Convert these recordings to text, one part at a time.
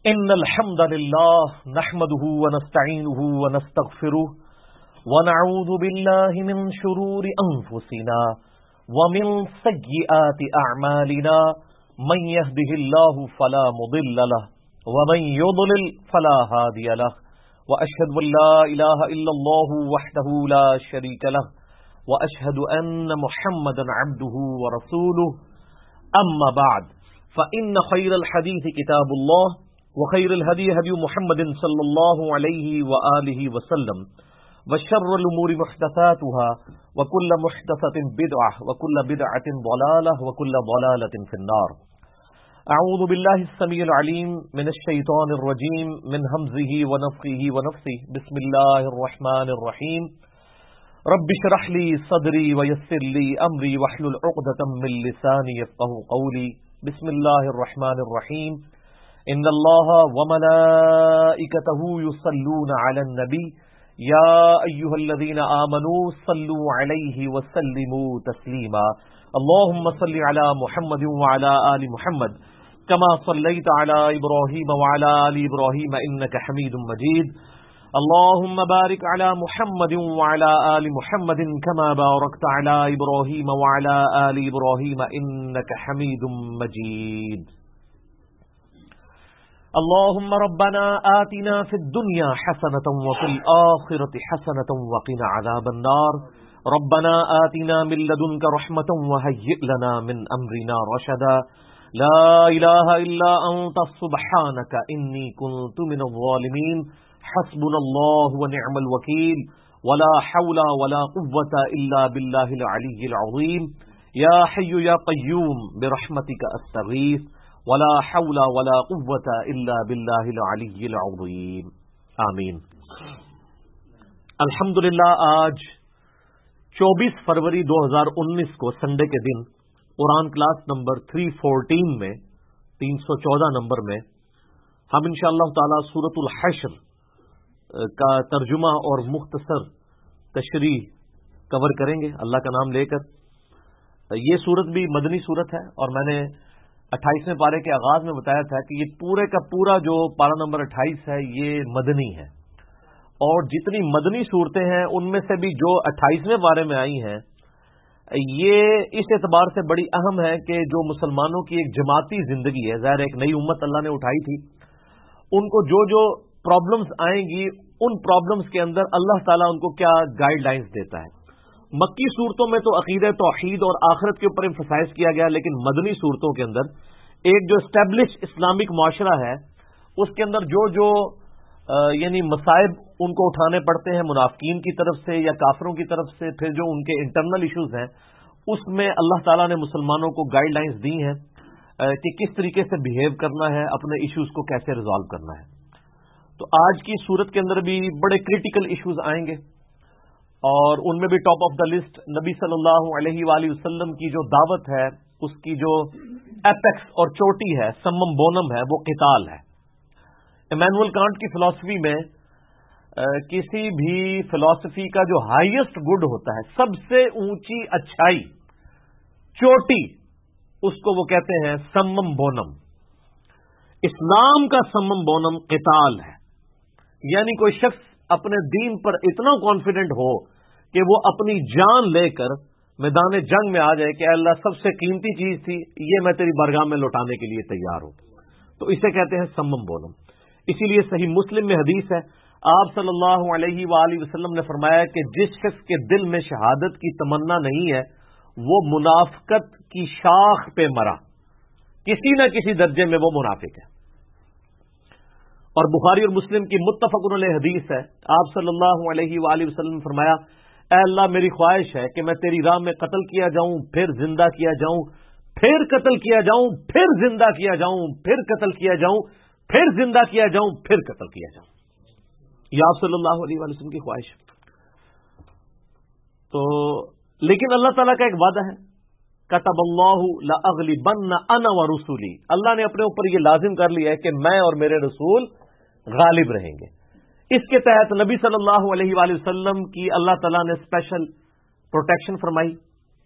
إن الحمد لله نحمده ونستعينه ونستغفره ونعوذ بالله من شرور أنفسنا ومن سيئات أعمالنا من يهده الله فلا مضل له ومن يضلل فلا هادي له وأشهد أن لا إله إلا الله وحده لا شريك له وأشهد أن محمدا عبده ورسوله أما بعد فإن خير الحديث كتاب الله وخير الهدي هدي محمد صلى الله عليه وآله وسلم وشر الأمور محدثاتها وكل محدثة بدعة وكل بدعة ضلالة وكل ضلالة في النار. أعوذ بالله السميع العليم من الشيطان الرجيم من همزه ونفخه ونفثه. بسم الله الرحمن الرحيم. رب اشرح لي صدري ويسر لي أمري واحلل عقدة من لساني يفقهوا قولي. بسم الله الرحمن الرحيم. ان اللہ وملائکتہ یصلون علی النبی یا ایھا الذین آمنوا صلوا علیہ وسلموا تسلیما. اللهم صل علی محمد وعلی آل محمد كما صلیت علی ابراہیم وعلی آل ابراہیم انک حمید مجید. اللهم بارک علی محمد وعلی آل محمد كما بارکت علی ابراہیم وعلی آل ابراہیم انک حمید مجید. اللهم ربنا آتنا في الدنيا حسنة وفي الآخرة حسنة وقنا عذاب النار. ربنا آتنا من لدنك رحمة وهيئ لنا من أمرنا رشدا. لا إله إلا أنت سبحانك إني كنت من الظالمين. حسبنا الله ونعم الوكيل ولا حول ولا قوة إلا بالله العلي العظيم. يا حي يا قيوم برحمتك أستغيث ولا حول ولا قوة الا بالله العلی العظیم. آمین. الحمدللہ آج 24 فروری 2019 کو سنڈے کے دن قرآن کلاس نمبر 314 میں 314 نمبر میں ہم انشاءاللہ تعالی سورۃ الحشر کا ترجمہ اور مختصر تشریح کور کریں گے اللہ کا نام لے کر. یہ سورت بھی مدنی سورت ہے اور میں نے 28ویں پارے کے آغاز میں بتایا تھا کہ یہ پورے کا پورا جو پارہ نمبر 28 ہے یہ مدنی ہے، اور جتنی مدنی صورتیں ہیں ان میں سے بھی جو 28ویں پارے میں آئی ہیں یہ اس اعتبار سے بڑی اہم ہے کہ جو مسلمانوں کی ایک جماعتی زندگی ہے، ظاہر ایک نئی امت اللہ نے اٹھائی تھی، ان کو جو جو پرابلمز آئیں گی ان پرابلمز کے اندر اللہ تعالیٰ ان کو کیا گائیڈ لائنز دیتا ہے. مکی صورتوں میں تو عقیدہ توحید اور آخرت کے اوپر ایمفسائز کیا گیا، لیکن مدنی صورتوں کے اندر ایک جو اسٹیبلش اسلامک معاشرہ ہے اس کے اندر جو جو یعنی مصائب ان کو اٹھانے پڑتے ہیں منافقین کی طرف سے یا کافروں کی طرف سے، پھر جو ان کے انٹرنل ایشوز ہیں اس میں اللہ تعالیٰ نے مسلمانوں کو گائیڈ لائنز دی ہیں کہ کس طریقے سے بہیو کرنا ہے، اپنے ایشوز کو کیسے ریزالو کرنا ہے. تو آج کی صورت کے اندر بھی بڑے کریٹیکل ایشوز آئیں گے، اور ان میں بھی ٹاپ آف دا لسٹ نبی صلی اللہ علیہ وآلہ وسلم کی جو دعوت ہے، اس کی جو ایپیکس اور چوٹی ہے، سمم بونم ہے، وہ قتال ہے. ایمینول کانٹ کی فلسفی میں کسی بھی فلسفی کا جو ہائیسٹ گڈ ہوتا ہے، سب سے اونچی اچھائی، چوٹی، اس کو وہ کہتے ہیں سمم بونم. اسلام کا سمم بونم قتال ہے، یعنی کوئی شخص اپنے دین پر اتنا کانفیڈنٹ ہو کہ وہ اپنی جان لے کر میدان جنگ میں آ جائے کہ اللہ سب سے قیمتی چیز تھی یہ میں تیری بارگاہ میں لوٹانے کے لیے تیار ہوں، تو اسے کہتے ہیں سمم بونم. اسی لیے صحیح مسلم میں حدیث ہے، آپ صلی اللہ علیہ وآلہ وسلم نے فرمایا کہ جس شخص کے دل میں شہادت کی تمنا نہیں ہے وہ منافقت کی شاخ پہ مرا، کسی نہ کسی درجے میں وہ منافق ہے. اور بخاری اور مسلم کی متفق علیہ حدیث ہے، آپ صلی اللہ علیہ وآلہ وسلم نے فرمایا، اے اللہ میری خواہش ہے کہ میں تیری راہ میں قتل کیا جاؤں، پھر زندہ کیا جاؤں، پھر قتل کیا جاؤں، پھر زندہ کیا جاؤں، پھر قتل کیا جاؤں، پھر زندہ کیا جاؤں، پھر قتل کیا جاؤں. یہ آپ صلی اللہ علیہ وآلہ وسلم کی خواہش ہے. تو لیکن اللہ تعالیٰ کا ایک وعدہ ہے، کتب اللہ لأغلبن انا ورسولی، اللہ نے اپنے اوپر یہ لازم کر لیا ہے کہ میں اور میرے رسول غالب رہیں گے. اس کے تحت نبی صلی اللہ علیہ وآلہ وسلم کی اللہ تعالیٰ نے اسپیشل پروٹیکشن فرمائی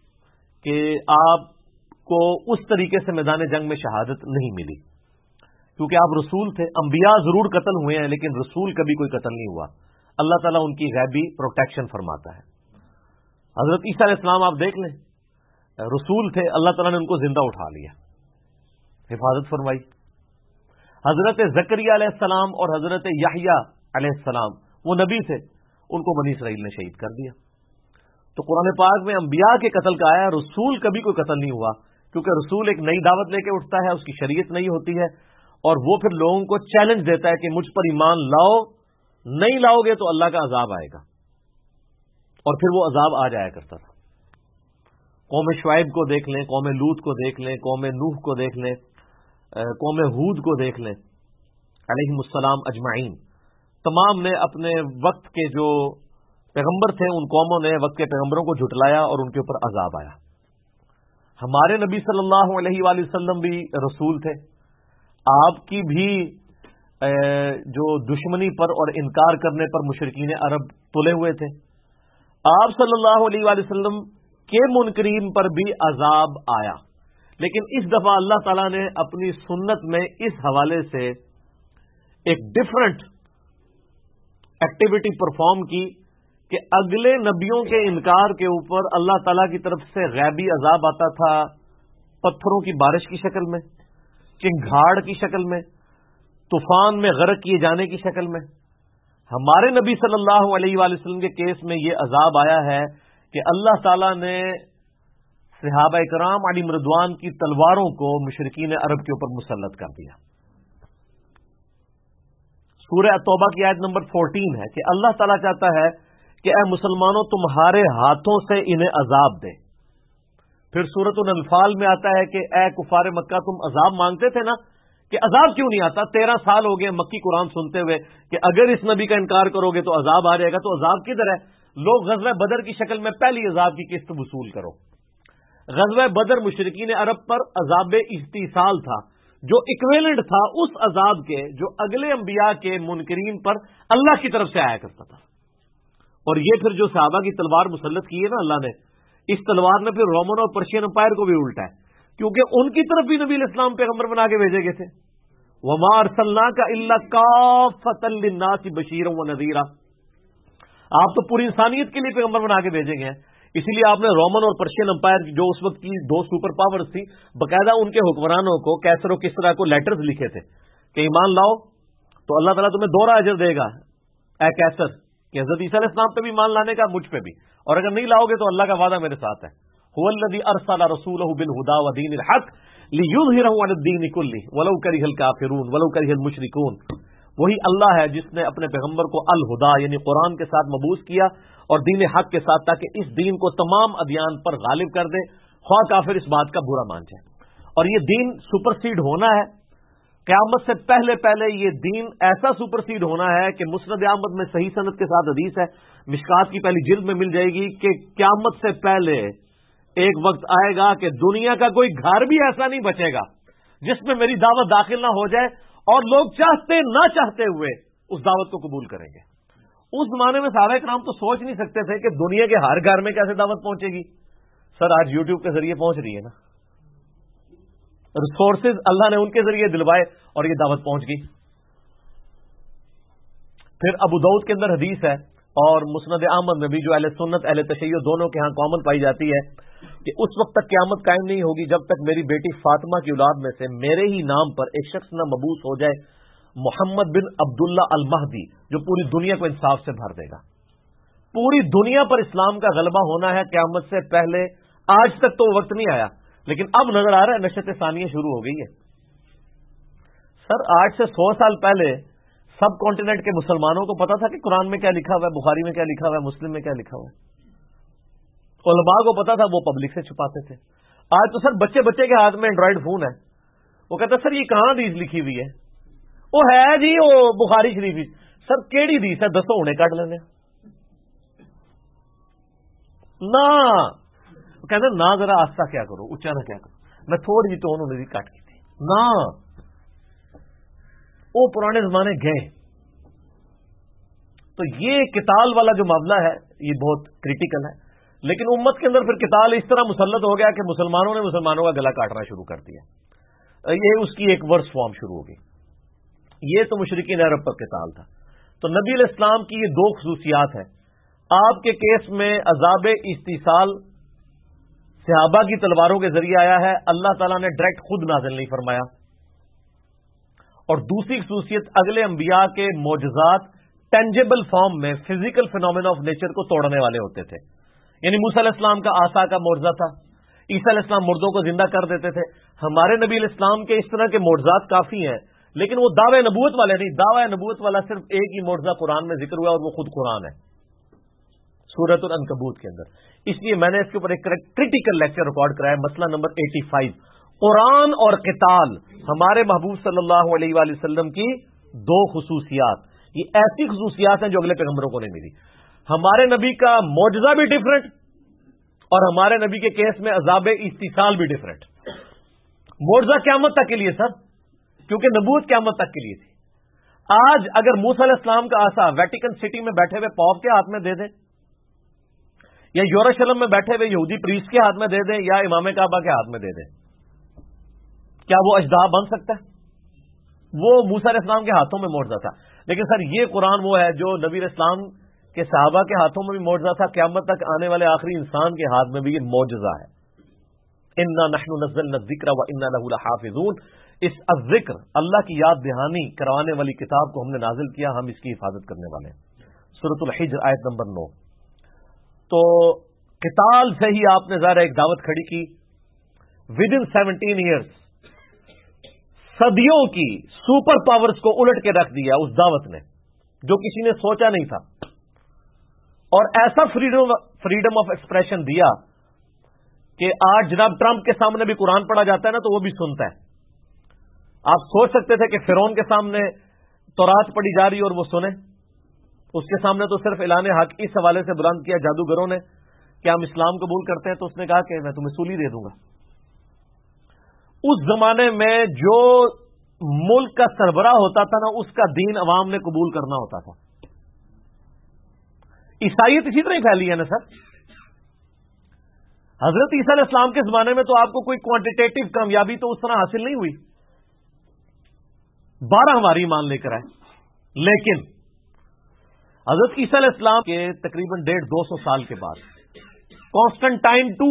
کہ آپ کو اس طریقے سے میدان جنگ میں شہادت نہیں ملی. کیونکہ آپ رسول تھے. انبیاء ضرور قتل ہوئے ہیں لیکن رسول کبھی کوئی قتل نہیں ہوا. اللہ تعالیٰ ان کی غیبی پروٹیکشن فرماتا ہے. حضرت عیسیٰ علیہ السلام آپ دیکھ لیں، رسول تھے، اللہ تعالیٰ نے ان کو زندہ اٹھا لیا، حفاظت فرمائی. حضرت زکریا علیہ السلام اور حضرت یحییٰ علیہ السلام وہ نبی تھے، ان کو بنی اسرائیل نے شہید کر دیا. تو قرآن پاک میں انبیاء کے قتل کا آیا، رسول کبھی کوئی قتل نہیں ہوا، کیونکہ رسول ایک نئی دعوت لے کے اٹھتا ہے، اس کی شریعت نئی ہوتی ہے، اور وہ پھر لوگوں کو چیلنج دیتا ہے کہ مجھ پر ایمان لاؤ، نہیں لاؤ گے تو اللہ کا عذاب آئے گا. اور پھر وہ عذاب آ جایا کرتا تھا. قوم شعیب کو دیکھ لیں، قوم لوط کو دیکھ لیں، قوم نوح کو دیکھ لیں، قوم ہود کو دیکھ لیں علیہم السلام اجمعین. تمام نے اپنے وقت کے جو پیغمبر تھے، ان قوموں نے وقت کے پیغمبروں کو جھٹلایا اور ان کے اوپر عذاب آیا. ہمارے نبی صلی اللہ علیہ وآلہ وسلم بھی رسول تھے. آپ کی بھی جو دشمنی پر اور انکار کرنے پر مشرکین عرب تلے ہوئے تھے. آپ صلی اللہ علیہ وآلہ وسلم کے منکرین پر بھی عذاب آیا، لیکن اس دفعہ اللہ تعالیٰ نے اپنی سنت میں اس حوالے سے ایک ڈفرنٹ ایکٹیویٹی پرفارم کی کہ اگلے نبیوں کے انکار کے اوپر اللہ تعالیٰ کی طرف سے غیبی عذاب آتا تھا، پتھروں کی بارش کی شکل میں، چنگھاڑ کی شکل میں، طوفان میں غرق کیے جانے کی شکل میں. ہمارے نبی صلی اللہ علیہ وآلہ وسلم کے کیس میں یہ عذاب آیا ہے کہ اللہ تعالیٰ نے صحابہ کرام علیہم رضوان کی تلواروں کو مشرکین عرب کے اوپر مسلط کر دیا. سورہ توبہ کی آیت نمبر 14 ہے کہ اللہ تعالیٰ چاہتا ہے کہ اے مسلمانوں تمہارے ہاتھوں سے انہیں عذاب دے. پھر سورۃ الانفال میں آتا ہے کہ اے کفار مکہ تم عذاب مانگتے تھے نا، کہ عذاب کیوں نہیں آتا؟ 13 سال ہو گئے مکی قرآن سنتے ہوئے کہ اگر اس نبی کا انکار کرو گے تو عذاب آ جائے گا. تو عذاب کدھر ہے؟ لوگ غزوہ بدر کی شکل میں پہلی عذاب کی قسط وصول کرو. غزوہ بدر مشرکین عرب پر عذاب استیصال تھا، جو اکویلنٹ تھا اس عذاب کے جو اگلے انبیاء کے منکرین پر اللہ کی طرف سے آیا کرتا تھا. اور یہ پھر جو صحابہ کی تلوار مسلط کی ہے نا اللہ نے، اس تلوار نے پھر رومن اور پرشین امپائر کو بھی الٹا ہے، کیونکہ ان کی طرف بھی نبی علیہ السلام پیغمبر بنا کے بھیجے گئے تھے. وَمَا أَرْسَلْنَاكَ إِلَّا كَافَّةً لِلنَّاسِ بَشِيرًا وَنَذِيرًا. آپ تو پوری انسانیت کے لیے پیغمبر بنا کے بھیجے گئے ہیں. اسی لیے آپ نے رومن اور پرشین امپائر جو اس وقت کی 2 سپر پاورز تھی، باقاعدہ ان کے حکمرانوں کو کیسر و کسرا کو لیٹرز لکھے تھے کہ ایمان لاؤ تو اللہ تعالیٰ تمہیں 2 اجر دے گا اے کیسر، کہ حضرت عیسیٰ علیہ السلام پہ بھی ایمان لانے کا، مجھ پہ بھی، اور اگر نہیں لاؤ گے تو اللہ کا وعدہ میرے ساتھ ہے. هو الذي ارسل رسوله بالهدى ودين الحق ليظهره على الدين كله ولو كره الكافرون ولو كره المشركون. وہی اللہ ہے جس نے اپنے پیغمبر کو الہدا یعنی قرآن کے ساتھ مبعوث کیا اور دین حق کے ساتھ، تاکہ اس دین کو تمام ادیان پر غالب کر دے، خواہ کافر اس بات کا برا مان جائے. اور یہ دین سپرسیڈ ہونا ہے قیامت سے پہلے پہلے. یہ دین ایسا سپرسیڈ ہونا ہے کہ مسند احمد میں صحیح سند کے ساتھ حدیث ہے، مشکات کی پہلی جلد میں مل جائے گی، کہ قیامت سے پہلے ایک وقت آئے گا کہ دنیا کا کوئی گھر بھی ایسا نہیں بچے گا جس میں میری دعوت داخل نہ ہو جائے، اور لوگ چاہتے نہ چاہتے ہوئے اس دعوت کو قبول کریں گے. اس زمانے میں صحابہ کرام تو سوچ نہیں سکتے تھے کہ دنیا کے ہر گھر میں کیسے دعوت پہنچے گی. سر آج یوٹیوب کے ذریعے پہنچ رہی ہے نا، ریسورسز اللہ نے ان کے ذریعے دلوائے اور یہ دعوت پہنچ گئی. پھر ابو داؤد کے اندر حدیث ہے اور مسند احمد میں بھی، جو اہل سنت اہل تشیع دونوں کے ہاں کامن پائی جاتی ہے، کہ اس وقت تک قیامت قائم نہیں ہوگی جب تک میری بیٹی فاطمہ کی اولاد میں سے میرے ہی نام پر ایک شخص نہ مبعوث ہو جائے، محمد بن عبداللہ المہدی، جو پوری دنیا کو انصاف سے بھر دے گا. پوری دنیا پر اسلام کا غلبہ ہونا ہے قیامت سے پہلے. آج تک تو وقت نہیں آیا، لیکن اب نظر آ رہا ہے نشست ثانیہ شروع ہو گئی ہے. سر آج سے 100 سال پہلے سب کانٹیننٹ کے مسلمانوں کو پتا تھا کہ قرآن میں کیا لکھا ہوا ہے، بخاری میں کیا لکھا ہوا ہے، مسلم میں کیا لکھا ہوا ہے. علماء کو پتا تھا، وہ پبلک سے چھپاتے تھے. آج تو سر بچے بچے کے ہاتھ میں اینڈرائڈ فون ہے، وہ کہتا ہے سر یہ کہاں حدیث لکھی ہوئی ہے؟ وہ ہے جی وہ بخاری شریف. سر کیڑی حدیث ہے دسو، ہونے کٹ لینے نہ. کہتے نہ ذرا آستہ کیا کرو، اچا نہ کیا کرو. میں تھوڑی جی ٹون انہوں نے کٹ کی تھی نہ. وہ پرانے زمانے گئے. تو یہ قتال والا جو معاملہ ہے یہ بہت کریٹیکل ہے. لیکن امت کے اندر پھر قتال اس طرح مسلط ہو گیا کہ مسلمانوں نے مسلمانوں کا گلا کاٹنا شروع کر دیا. یہ اس کی ایک ورس فارم شروع ہو گئی. یہ تو مشرکین عرب پر قتال تھا. تو نبی علیہ السلام کی یہ دو خصوصیات ہیں. آپ کے کیس میں عذاب استیصال صحابہ کی تلواروں کے ذریعے آیا ہے, اللہ تعالیٰ نے ڈائریکٹ خود نازل نہیں فرمایا. اور دوسری خصوصیت اگلے انبیاء کے معجزات ٹینجیبل فارم میں فزیکل فینومینا آف نیچر کو توڑنے والے ہوتے تھے. یعنی موسیٰ علیہ السلام کا عصا کا معجزہ تھا, عیسیٰ علیہ السلام مردوں کو زندہ کر دیتے تھے. ہمارے نبی علیہ السلام کے اس طرح کے معجزات کافی ہیں, لیکن وہ دعوے نبوت والے نہیں. دعوے نبوت والا صرف ایک ہی معجزہ قرآن میں ذکر ہوا اور وہ خود قرآن ہے, سورۃ العنکبوت کے اندر. اس لیے میں نے اس کے اوپر ایک کریٹیکل لیکچر ریکارڈ کرایا, مسئلہ نمبر 85, قرآن اور قتال ہمارے محبوب صلی اللہ علیہ وآلہ وسلم کی دو خصوصیات. یہ ایسی خصوصیات ہیں جو اگلے پیغمبروں کو نہیں ملی. ہمارے نبی کا معجزہ بھی ڈفرنٹ اور ہمارے نبی کے کیس میں عذاب استیصال بھی ڈفرنٹ. معجزہ قیامت تک کے لیے سر, کیونکہ نبوت قیامت تک کے لیے تھی. آج اگر موسیٰ علیہ السلام کا عصا ویٹیکن سٹی میں بیٹھے ہوئے پوپ کے ہاتھ میں دے دیں, یا یروشلم میں بیٹھے ہوئے یہودی پریسٹ کے ہاتھ میں دے دیں, یا امام کعبہ کے ہاتھ میں دے دیں, کیا وہ اژدہا بن سکتا ہے؟ وہ موسیٰ علیہ السلام کے ہاتھوں میں معجزہ تھا. لیکن سر یہ قرآن وہ ہے جو نبی علیہ السلام کے صحابہ کے ہاتھوں میں بھی معجزہ تھا, قیامت تک آنے والے آخری انسان کے ہاتھ میں بھی یہ معجزہ ہے. انا نحن نزلنا الذکر وانا لہ لحافظون. اس الذکر اللہ کی یاد دہانی کروانے والی کتاب کو ہم نے نازل کیا, ہم اس کی حفاظت کرنے والے ہیں. سورۃ الحجر آیت نمبر 9. تو قتال سے ہی آپ نے ظاہر ایک دعوت کھڑی کی. ود ان 17 ایئرس صدیوں کی سپر پاورز کو الٹ کے رکھ دیا اس دعوت نے, جو کسی نے سوچا نہیں تھا. اور ایسا فریڈم آف ایکسپریشن دیا کہ آج جناب ٹرمپ کے سامنے بھی قرآن پڑھا جاتا ہے نا تو وہ بھی سنتا ہے. آپ سوچ سکتے تھے کہ فرعون کے سامنے تورات پڑھی جا رہی اور وہ سنے؟ اس کے سامنے تو صرف اعلان حق اس حوالے سے بلند کیا جادوگروں نے کہ ہم اسلام قبول کرتے ہیں, تو اس نے کہا کہ میں تمہیں سولی دے دوں گا. اس زمانے میں جو ملک کا سربراہ ہوتا تھا نا, اس کا دین عوام نے قبول کرنا ہوتا تھا. عیسائیت اسی طرح ہی پھیلی ہے نا سر. حضرت عیسیٰ علیہ السلام کے زمانے میں تو آپ کو کوئی کوانٹیٹیو کامیابی تو اس طرح حاصل نہیں ہوئی, 12 ہماری مان لے کر آئے. لیکن حضرت عیسیٰ علیہ السلام کے تقریباً 150-200 سال کے بعد کانسٹنٹائن II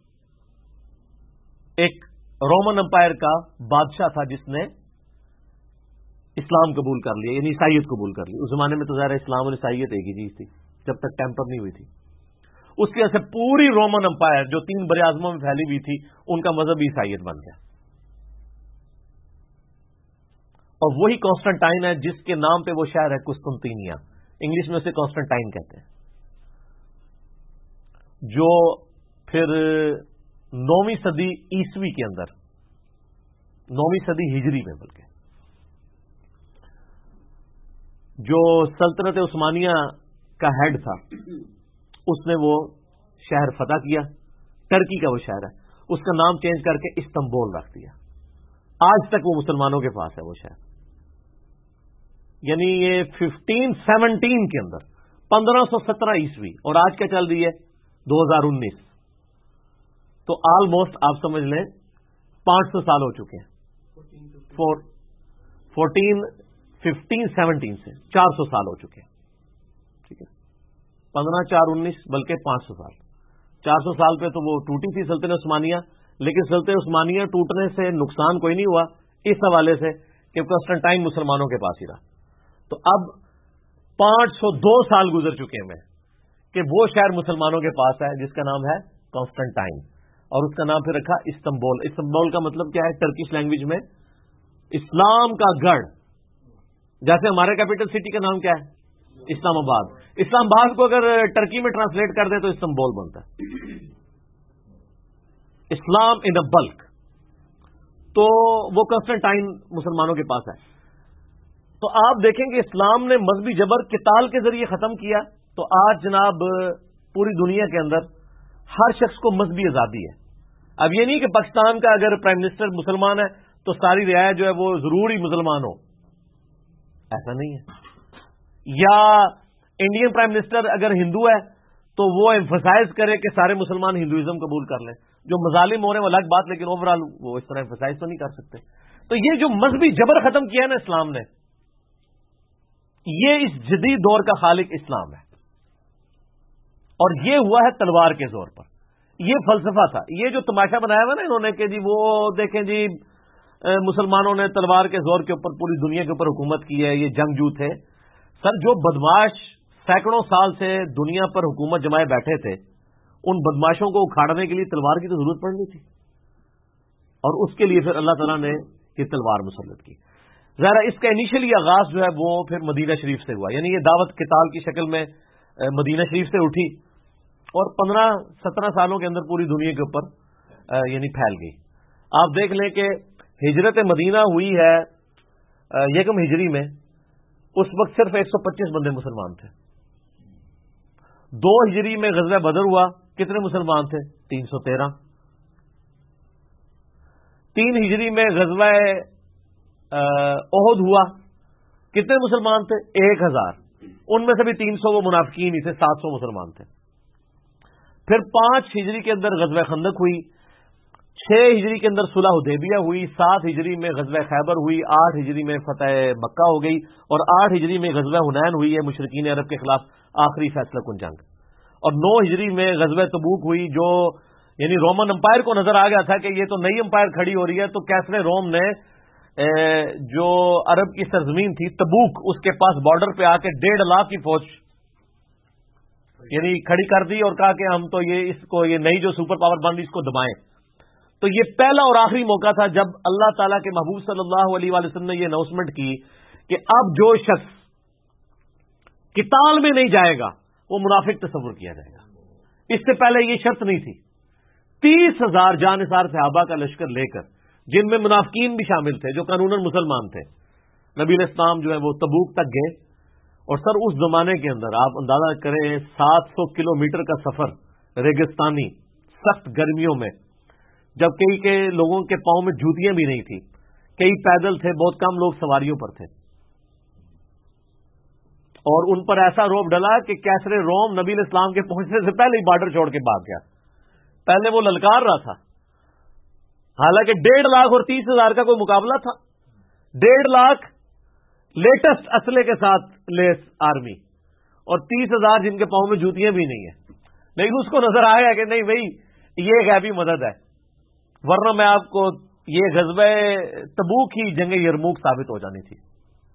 ایک رومن امپائر کا بادشاہ تھا جس نے اسلام قبول کر لیا, یعنی عیسائیت قبول کر لی. اس زمانے میں تو ظاہر اسلام اور عیسائیت ایک ہی چیز تھی جب تک ٹیمپر نہیں ہوئی تھی. اس کی وجہ سے پوری رومن امپائر جو 3 براعظموں میں پھیلی ہوئی تھی ان کا مذہب عیسائیت بن گیا. اور وہی کانسٹنٹائن ہے جس کے نام پہ وہ شہر ہے قسطنطینیہ, انگلش میں اسے کانسٹنٹائن کہتے ہیں, جو پھر 9ویں صدی عیسوی کے اندر, 9ویں صدی ہجری میں بلکہ, جو سلطنت عثمانیہ کا ہیڈ تھا اس نے وہ شہر فتح کیا. ٹرکی کا وہ شہر ہے, اس کا نام چینج کر کے استنبول رکھ دیا. آج تک وہ مسلمانوں کے پاس ہے وہ شہر. یعنی یہ 1517 کے اندر 1517 عیسوی, اور آج کیا چل رہی ہے 2019, تو آلموسٹ آپ سمجھ لیں 500 سال ہو چکے ہیں. 1517 سے 400 سال ہو چکے ہیں. ٹھیک ہے, 15/4/19 بلکہ 500 سال. 400 سال پہ تو وہ ٹوٹی تھی سلطنت عثمانیہ, لیکن سلطنت عثمانیہ ٹوٹنے سے نقصان کوئی نہیں ہوا اس حوالے سے کہ کانسٹنٹائن مسلمانوں کے پاس ہی رہا. تو اب 502 سال گزر چکے ہیں کہ وہ شہر مسلمانوں کے پاس ہے جس کا نام ہے کانسٹنٹائن, اور اس کا نام پھر رکھا استنبول. استنبول کا مطلب کیا ہے ٹرکش لینگویج میں؟ اسلام کا گڑھ. جیسے ہمارے کیپٹل سٹی کا نام کیا ہے اسلام آباد. اسلام آباد کو اگر ٹرکی میں ٹرانسلیٹ کر دیں تو استنبول بنتا ہے. اسلام ان اے بلک. تو وہ کانسٹنٹائن مسلمانوں کے پاس ہے. تو آپ دیکھیں کہ اسلام نے مذہبی جبر قتال کے ذریعے ختم کیا. تو آج جناب پوری دنیا کے اندر ہر شخص کو مذہبی آزادی ہے. اب یہ نہیں کہ پاکستان کا اگر پرائم منسٹر مسلمان ہے تو ساری رعایا جو ہے وہ ضرور ہی مسلمان ہو, ایسا نہیں ہے. یا انڈین پرائم منسٹر اگر ہندو ہے تو وہ ایمفسائز کرے کہ سارے مسلمان ہندوازم قبول کر لیں. جو مظالم ہو رہے ہیں وہ الگ بات, لیکن اوور آل وہ اس طرح ایمفسائز تو نہیں کر سکتے. تو یہ جو مذہبی جبر ختم کیا ہے نا اسلام نے, یہ اس جدید دور کا خالق اسلام ہے، اور یہ ہوا ہے تلوار کے زور پر. یہ فلسفہ تھا. یہ جو تماشا بنایا ہوا نا انہوں نے کہ جی وہ دیکھیں جی مسلمانوں نے تلوار کے زور کے اوپر پوری دنیا کے اوپر حکومت کی ہے، یہ جنگجو تھے. سر جو بدماش سینکڑوں سال سے دنیا پر حکومت جمائے بیٹھے تھے، ان بدماشوں کو اکھاڑنے کے لیے تلوار کی تو ضرورت پڑنی تھی، اور اس کے لیے پھر اللہ تعالیٰ نے یہ تلوار مسلط کی. ظاہر اس کا انیشلی آغاز جو ہے وہ پھر مدینہ شریف سے ہوا، یعنی یہ دعوت قتال کی شکل میں مدینہ شریف سے اٹھی اور 15-17 سالوں کے اندر پوری دنیا کے اوپر یعنی پھیل گئی. آپ دیکھ لیں کہ ہجرت مدینہ ہوئی ہے یکم ہجری میں، اس وقت صرف 125 بندے مسلمان تھے. 2 ہجری میں غزوہ بدر ہوا، کتنے مسلمان تھے؟ 313. 3 ہجری میں غزوہ احد ہوا، کتنے مسلمان تھے؟ 1000. ان میں سے بھی 300 وہ منافقین ہی تھے، 700 مسلمان تھے. پھر 5 ہجری کے اندر غزوہ خندق ہوئی، 6 ہجری کے اندر صلح حدیبیہ ہوئی، 7 ہجری میں غزوہ خیبر ہوئی، 8 ہجری میں فتح مکہ ہو گئی، اور 8 ہجری میں غزوہ حنین ہوئی ہے مشرکین عرب کے خلاف آخری فیصلہ کن جنگ. اور 9 ہجری میں غزوہ تبوک ہوئی، جو یعنی رومن امپائر کو نظر آ گیا تھا کہ یہ تو نئی امپائر کھڑی ہو رہی ہے، تو کیسر روم نے جو عرب کی سرزمین تھی تبوک، اس کے پاس بارڈر پہ آ کے 1.5 لاکھ کی فوج یعنی کھڑی کر دی اور کہا کہ ہم تو یہ نئی جو سپر پاور بن رہی اس کو دبائیں. تو یہ پہلا اور آخری موقع تھا جب اللہ تعالیٰ کے محبوب صلی اللہ علیہ وآلہ وسلم نے یہ اناؤنسمنٹ کی کہ اب جو شخص قتال میں نہیں جائے گا وہ منافق تصور کیا جائے گا. اس سے پہلے یہ شرط نہیں تھی. 30,000 جانثار صحابہ کا لشکر لے کر، جن میں منافقین بھی شامل تھے جو قانوناً مسلمان تھے، نبی علیہ السلام جو ہے وہ تبوک تک گئے. اور سر اس زمانے کے اندر آپ اندازہ کریں 700 کلومیٹر کا سفر ریگستانی سخت گرمیوں میں، جب کئی کے لوگوں کے پاؤں میں جوتیاں بھی نہیں تھی، کئی پیدل تھے، بہت کم لوگ سواریوں پر تھے، اور ان پر ایسا روب ڈلا کہ کیسر روم نبی علیہ السلام کے پہنچنے سے پہلے ہی بارڈر چھوڑ کے بھاگ گیا. پہلے وہ للکار رہا تھا، حالانکہ 1.5 لاکھ اور 30,000 کا کوئی مقابلہ تھا. 1.5 لاکھ لیٹسٹ اسلحے کے ساتھ لیس آرمی، اور 30,000 جن کے پاؤں میں جوتیاں بھی نہیں ہیں. لیکن اس کو نظر آیا کہ نہیں بھائی یہ غیبی مدد ہے، ورنہ میں آپ کو یہ غزوہ تبوک ہی جنگ یرموک ثابت ہو جانی تھی.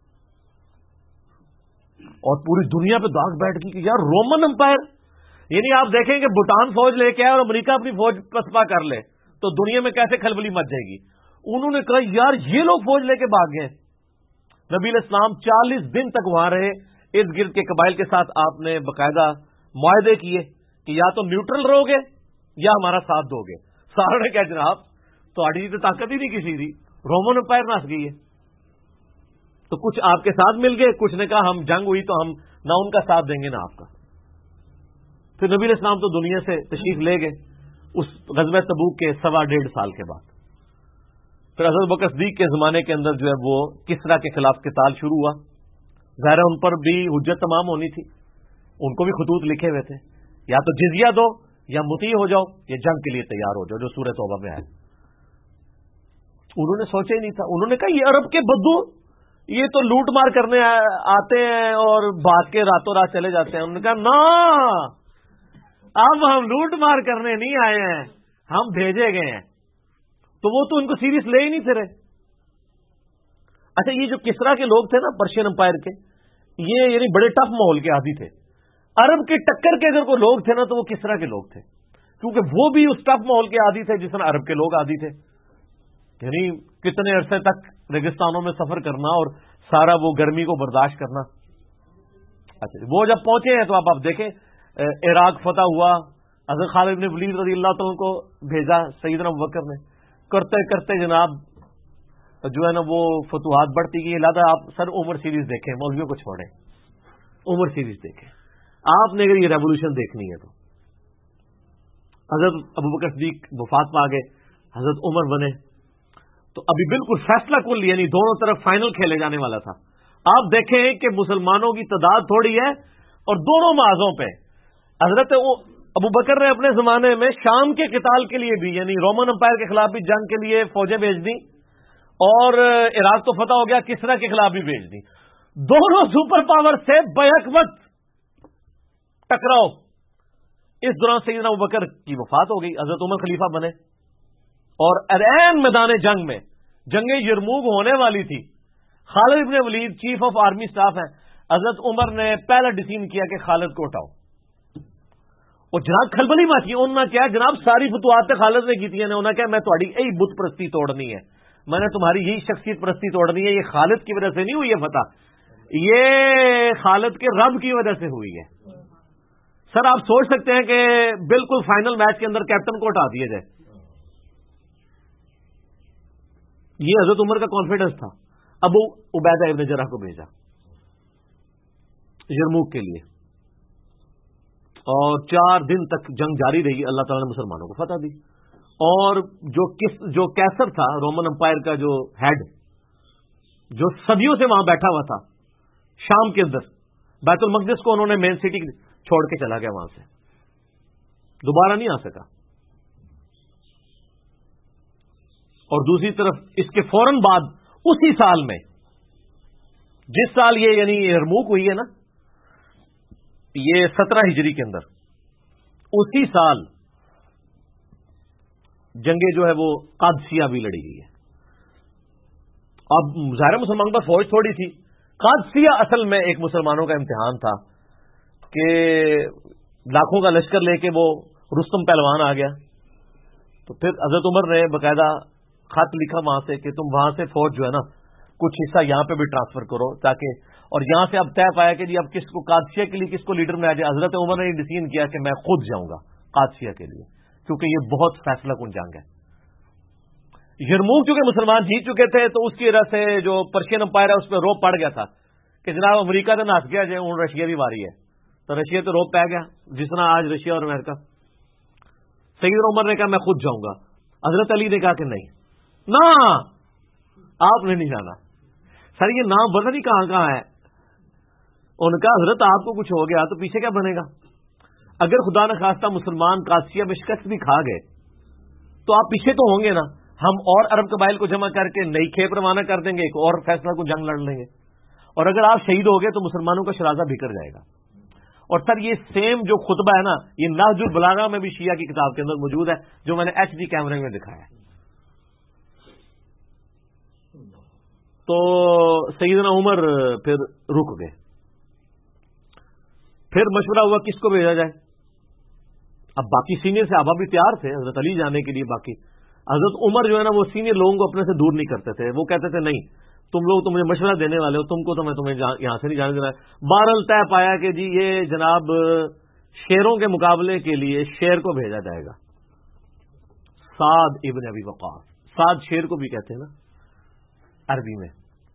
اور پوری دنیا پہ داغ بیٹھ گئی کہ یار رومن امپائر، یعنی آپ دیکھیں کہ بھوٹان فوج لے کے آئے اور امریکہ اپنی فوج پسپا کر لے تو دنیا میں کیسے کھلبلی مچ جائے گی. انہوں نے کہا یار یہ لوگ فوج لے کے بھاگ گئے. نبی علیہ السلام 40 دن تک وہاں رہے، ارد گرد کے قبائل کے ساتھ آپ نے باقاعدہ معاہدے کیے کہ یا تو نیوٹرل رہو گے یا ہمارا ساتھ دو گے. سارے نے کہا جناب تھوڑی تو طاقت ہی نہیں کسی دی، رومن امپائر نس گئی ہے. تو کچھ آپ کے ساتھ مل گئے، کچھ نے کہا ہم جنگ ہوئی تو ہم نہ ان کا ساتھ دیں گے نہ آپ کا. پھر نبی علیہ السلام تو دنیا سے تشریف لے گئے اس غزوہ تبوک کے 1.5 سال کے بعد. پھر حضرت بکر صدیق کے زمانے کے اندر جو ہے وہ کسریٰ کے خلاف قتال شروع ہوا. ظاہر ان پر بھی حجت تمام ہونی تھی، ان کو بھی خطوط لکھے ہوئے تھے، یا تو جزیہ دو یا مطیع ہو جاؤ یا جنگ کے لیے تیار ہو جاؤ، جو سورہ توبہ میں ہے. انہوں نے سوچا ہی نہیں تھا. انہوں نے کہا یہ عرب کے بدو یہ تو لوٹ مار کرنے آتے ہیں اور بھاگ کے راتوں رات چلے جاتے ہیں. انہوں نے کہا نا اب ہم لوٹ مار کرنے نہیں آئے ہیں، ہم بھیجے گئے ہیں. تو وہ تو ان کو سیریس لے ہی نہیں تھے رہے. اچھا یہ جو کسریٰ کے لوگ تھے نا پرشین امپائر کے، یہ یعنی بڑے ٹف ماحول کے عادی تھے. عرب کے ٹکر کے اگر کوئی لوگ تھے نا تو وہ کسریٰ کے لوگ تھے، کیونکہ وہ بھی اس ٹف ماحول کے عادی تھے جس طرح عرب کے لوگ عادی تھے. یعنی کتنے عرصے تک ریگستانوں میں سفر کرنا اور سارا وہ گرمی کو برداشت کرنا. اچھا وہ جب پہنچے ہیں تو آپ دیکھیں عراق فتح ہوا، حضرت خالد بن ولید رضی اللہ تعالیٰ کو بھیجا سیدنا ابوبکر نے. کرتے کرتے جناب جو ہے نا وہ فتوحات بڑھتی گئی. لہٰذا آپ سر عمر سیریز دیکھیں، مولویوں کو چھوڑیں، عمر سیریز دیکھیں. آپ نے اگر یہ ریولوشن دیکھنی ہے تو حضرت ابوبکر صدیق وفات پا گئے، حضرت عمر بنے، تو ابھی بالکل فیصلہ کل یعنی دونوں طرف فائنل کھیلے جانے والا تھا. آپ دیکھیں کہ مسلمانوں کی تعداد تھوڑی ہے اور دونوں محاذوں پہ حضرت ابوبکر نے اپنے زمانے میں شام کے قتال کے لیے بھی یعنی رومن امپائر کے خلاف بھی جنگ کے لیے فوجیں بھیج دیں، اور عراق تو فتح ہو گیا، کسریٰ کے خلاف بھی بھیج دیں. دونوں سپر پاور سے بیک وقت ٹکراؤ. اس دوران سیدنا ابوبکر کی وفات ہو گئی, حضرت عمر خلیفہ بنے, اور عین میدان جنگ میں جنگ یرموک ہونے والی تھی. Khalid ibn Walid chief of army staff ہیں. حضرت عمر نے پہلا ڈیسیژن کیا کہ خالد کو ہٹاؤ. اور جناب کھلبلی ماچی انہوں نے کیا, جناب ساری فتوحات خالد نے کی تھی, انہوں نے کیا میں تھوڑی یہی بت پرستی توڑنی ہے, میں نے تمہاری یہی شخصیت پرستی توڑنی ہے. یہ خالد کی وجہ سے نہیں ہوئی ہے فتح, یہ خالد کے رب کی وجہ سے ہوئی ہے. سر آپ سوچ سکتے ہیں کہ بالکل فائنل میچ کے اندر کیپٹن کو ہٹا دیا جائے. یہ حضرت عمر کا کانفیڈنس تھا. ابو عبیدہ ابن جرح کو بھیجا یرموک کے لیے, اور 4 دن تک جنگ جاری رہی. اللہ تعالیٰ نے مسلمانوں کو فتح دی. اور جو کیسر تھا رومن امپائر کا جو ہیڈ, جو صدیوں سے وہاں بیٹھا ہوا تھا شام کے اندر, بیت المقدس کو انہوں نے مین سٹی چھوڑ کے چلا گیا, وہاں سے دوبارہ نہیں آ سکا. اور دوسری طرف اس کے فوراً بعد اسی سال میں, جس سال یہ یعنی یرموک ہوئی ہے نا, یہ 17 ہجری کے اندر, اسی سال جنگیں جو ہے وہ قادسیہ بھی لڑی گئی ہے. اب ظاہر مسلمانوں کا فوج تھوڑی تھی. قادسیہ اصل میں ایک مسلمانوں کا امتحان تھا کہ لاکھوں کا لشکر لے کے وہ رستم پہلوان آ گیا. تو پھر حضرت عمر نے باقاعدہ خط لکھا وہاں سے کہ تم وہاں سے فوج جو ہے نا کچھ حصہ یہاں پہ بھی ٹرانسفر کرو, تاکہ, اور یہاں سے اب طے پایا کہ جی اب کس کو قادسیہ کے لیے کس کو لیڈر میں آ جائے. حضرت عمر نے یہ ڈیسیژن کیا کہ میں خود جاؤں گا قادسیہ کے لیے, کیونکہ یہ بہت فیصلہ کن جنگ ہے. یرموک چونکہ مسلمان جیت چکے تھے تو اس کی وجہ سے جو پرشین امپائر ہے اس پہ روپ پڑ گیا تھا کہ جناب امریکہ تو نس گیا جائے, ہوں رشیا بھی واری ہے. تو رشیا تو روپ پہ گیا, جس طرح آج رشیا اور امریکہ. سیدنا عمر نے کہا میں خود جاؤں گا. حضرت علی نے کہا کہ نہیں, نہ آپ نے نہیں جانا. سر یہ نام پتہ نہیں کہاں ہے. ان کا حضرت آپ کو کچھ ہو گیا تو پیچھے کیا بنے گا. اگر خدا نخواستہ مسلمان قادسیہ میں شکست بھی کھا گئے تو آپ پیچھے تو ہوں گے نا. ہم اور عرب قبائل کو جمع کر کے نئی کھیپ روانہ کر دیں گے, ایک اور فیصلہ کو جنگ لڑ لیں گے, اور اگر آپ شہید ہو گئے تو مسلمانوں کا شرازہ بکھر جائے گا. اور سر یہ سیم جو خطبہ ہے نا, یہ نہج البلاغہ میں بھی شیعہ کی کتاب کے اندر موجود ہے, جو میں نے HD کیمرے میں دکھایا ہے. تو سیدنا عمر پھر رک گئے. پھر مشورہ ہوا کس کو بھیجا جائے. اب باقی سینئر صحابہ بھی تیار تھے حضرت علی جانے کے لیے. باقی حضرت عمر جو ہے نا وہ سینئر لوگوں کو اپنے سے دور نہیں کرتے تھے. وہ کہتے تھے نہیں تم لوگ تو مجھے مشورہ دینے والے ہو, تم کو تو میں تمہیں یہاں سے نہیں جانے دینا. بہرحال طے پایا کہ جی یہ جناب شیروں کے مقابلے کے لیے شیر کو بھیجا جائے گا. سعد ابن ابی وقاص, سعد شیر کو بھی کہتے ہیں نا عربی میں,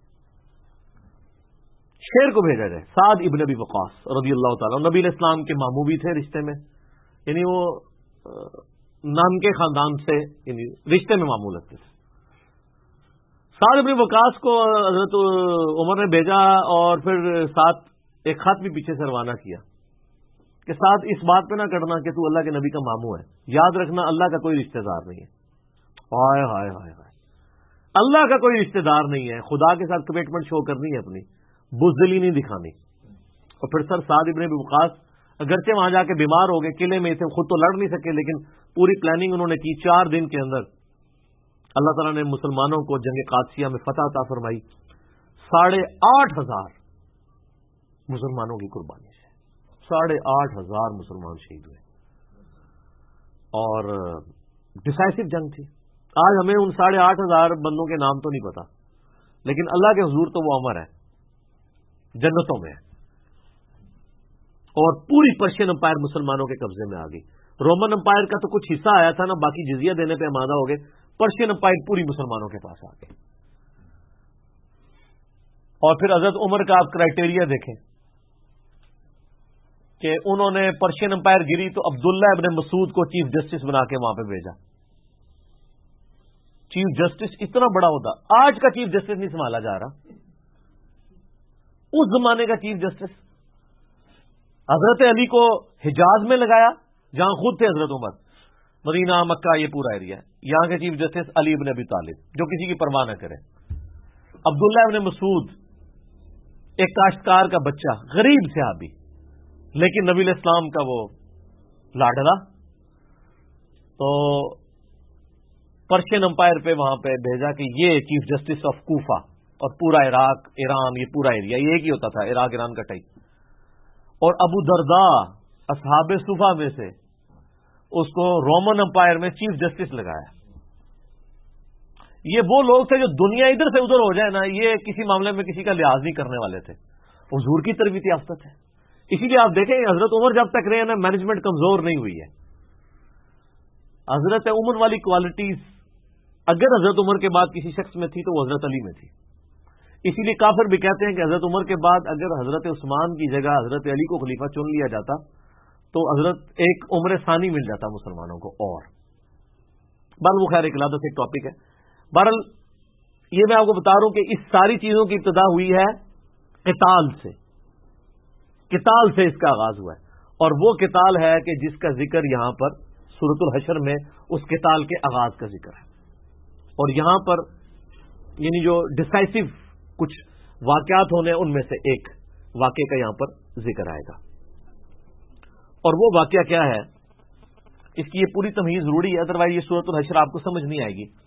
شیر کو بھیجا جائے. سعد ابن ابی وقاص رضی اللہ تعالیٰ, نبی علیہ السلام کے ماموں بھی تھے رشتے میں, یعنی وہ نام کے خاندان سے یعنی رشتے میں ماموں لگتے تھے. سعد ابن وقاص کو حضرت عمر نے بھیجا, اور پھر ساتھ ایک خط بھی پیچھے سے روانہ کیا کہ ساتھ اس بات پہ نہ کرنا کہ تو اللہ کے نبی کا ماموں ہے. یاد رکھنا اللہ کا کوئی رشتہ دار نہیں ہے. ہائے ہائے ہائے ہائے, اللہ کا کوئی رشتہ دار نہیں ہے. خدا کے ساتھ کمٹمنٹ شو کرنی ہے اپنی, بزدلی نہیں دکھانی. اور پھر سر سعد ابن ابی وقاص اگرچہ وہاں جا کے بیمار ہو گئے, قلعے میں سے خود تو لڑ نہیں سکے, لیکن پوری پلاننگ انہوں نے کی. 4 دن کے اندر اللہ تعالیٰ نے مسلمانوں کو جنگ قادسیہ میں فتح عطا فرمائی. 8,500 مسلمانوں کی قربانی سے 8,500 مسلمان شہید ہوئے, اور ڈسائسو جنگ تھی. آج ہمیں ان 8,500 بندوں کے نام تو نہیں پتا, لیکن اللہ کے حضور تو وہ امر ہے, جنتوں میں ہے. اور پوری پرشین امپائر مسلمانوں کے قبضے میں آ گئی. رومن امپائر کا تو کچھ حصہ آیا تھا نا, باقی جزیہ دینے پہ آمادہ ہو گئے. پرشین امپائر پوری مسلمانوں کے پاس آ گئے. اور پھر حضرت عمر کا آپ کرائٹیریا دیکھیں کہ انہوں نے پرشین امپائر گری تو عبداللہ ابن مسعود کو چیف جسٹس بنا کے وہاں پہ بھیجا. چیف جسٹس اتنا بڑا ہوتا, آج کا چیف جسٹس نہیں سنبھالا جا رہا, اس زمانے کا چیف جسٹس. حضرت علی کو حجاز میں لگایا جہاں خود تھے حضرت عمر, مدینہ مکہ یہ پورا ایریا ہے. یہاں کے چیف جسٹس علی ابن ابی طالب, جو کسی کی پرواہ نہ کرے. عبداللہ ابن مسعود ایک کاشتکار کا بچہ، غریب صحابی، لیکن نبی علیہ السلام کا وہ لاڈلا، تو پرشین امپائر پہ وہاں پہ بھیجا کہ یہ چیف جسٹس آف کوفہ، اور پورا عراق، ایران، یہ پورا ایریا یہ ایک ہی ہوتا تھا، عراق ایران کا ٹائپ، اور ابو درداء اصحاب صفہ میں سے اس کو رومن امپائر میں چیف جسٹس لگایا۔ یہ وہ لوگ تھے جو دنیا ادھر سے ادھر ہو جائے نا، یہ کسی معاملے میں کسی کا لحاظ نہیں کرنے والے تھے، حضور کی تربیت یافتہ تھے۔ اسی لیے آپ دیکھیں حضرت عمر جب تک رہے نا، مینجمنٹ کمزور نہیں ہوئی ہے۔ حضرت عمر والی کوالٹیز اگر حضرت عمر کے بعد کسی شخص میں تھی تو وہ حضرت علی میں تھی۔ اسی لیے کافر بھی کہتے ہیں کہ حضرت عمر کے بعد اگر حضرت عثمان کی جگہ حضرت علی کو خلیفہ چن لیا جاتا تو حضرت ایک عمر ثانی مل جاتا مسلمانوں کو۔ اور بہرحال وہ خیر ایک علیحدہ سے ایک ٹاپک ہے۔ بہرحال یہ میں آپ کو بتا رہا ہوں کہ اس ساری چیزوں کی ابتدا ہوئی ہے قتال سے، قتال سے اس کا آغاز ہوا ہے، اور وہ قتال ہے کہ جس کا ذکر یہاں پر سورۃ الحشر میں اس قتال کے آغاز کا ذکر ہے، اور یہاں پر یعنی جو ڈسائسو کچھ واقعات ہونے ان میں سے ایک واقعے کا یہاں پر ذکر آئے گا، اور وہ واقعہ کیا ہے اس کی یہ پوری تمہید ضروری ہے، ادروائز یہ سورۃ الحشر آپ کو سمجھ نہیں آئے گی۔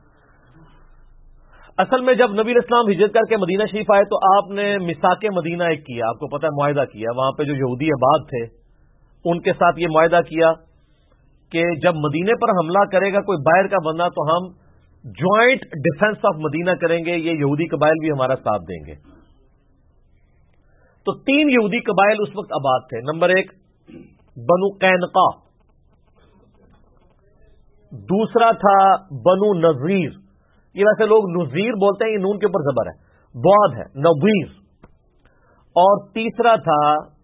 اصل میں جب نبی علیہ السلام ہجرت کر کے مدینہ شریف آئے تو آپ نے میثاق مدینہ ایک کیا، آپ کو پتہ ہے معاہدہ کیا، وہاں پہ جو یہودی آباد تھے ان کے ساتھ یہ معاہدہ کیا کہ جب مدینے پر حملہ کرے گا کوئی باہر کا بندہ تو ہم جوائنٹ ڈیفنس آف مدینہ کریں گے، یہ یہودی قبائل بھی ہمارا ساتھ دیں گے۔ تو 3 یہودی قبائل اس وقت آباد تھے۔ نمبر 1 بنو قینقاع، دوسرا تھا بنو نذیر، یہ ویسے لوگ نذیر بولتے ہیں، یہ نون کے اوپر زبر ہے، بعد ہے نذیر، اور تیسرا تھا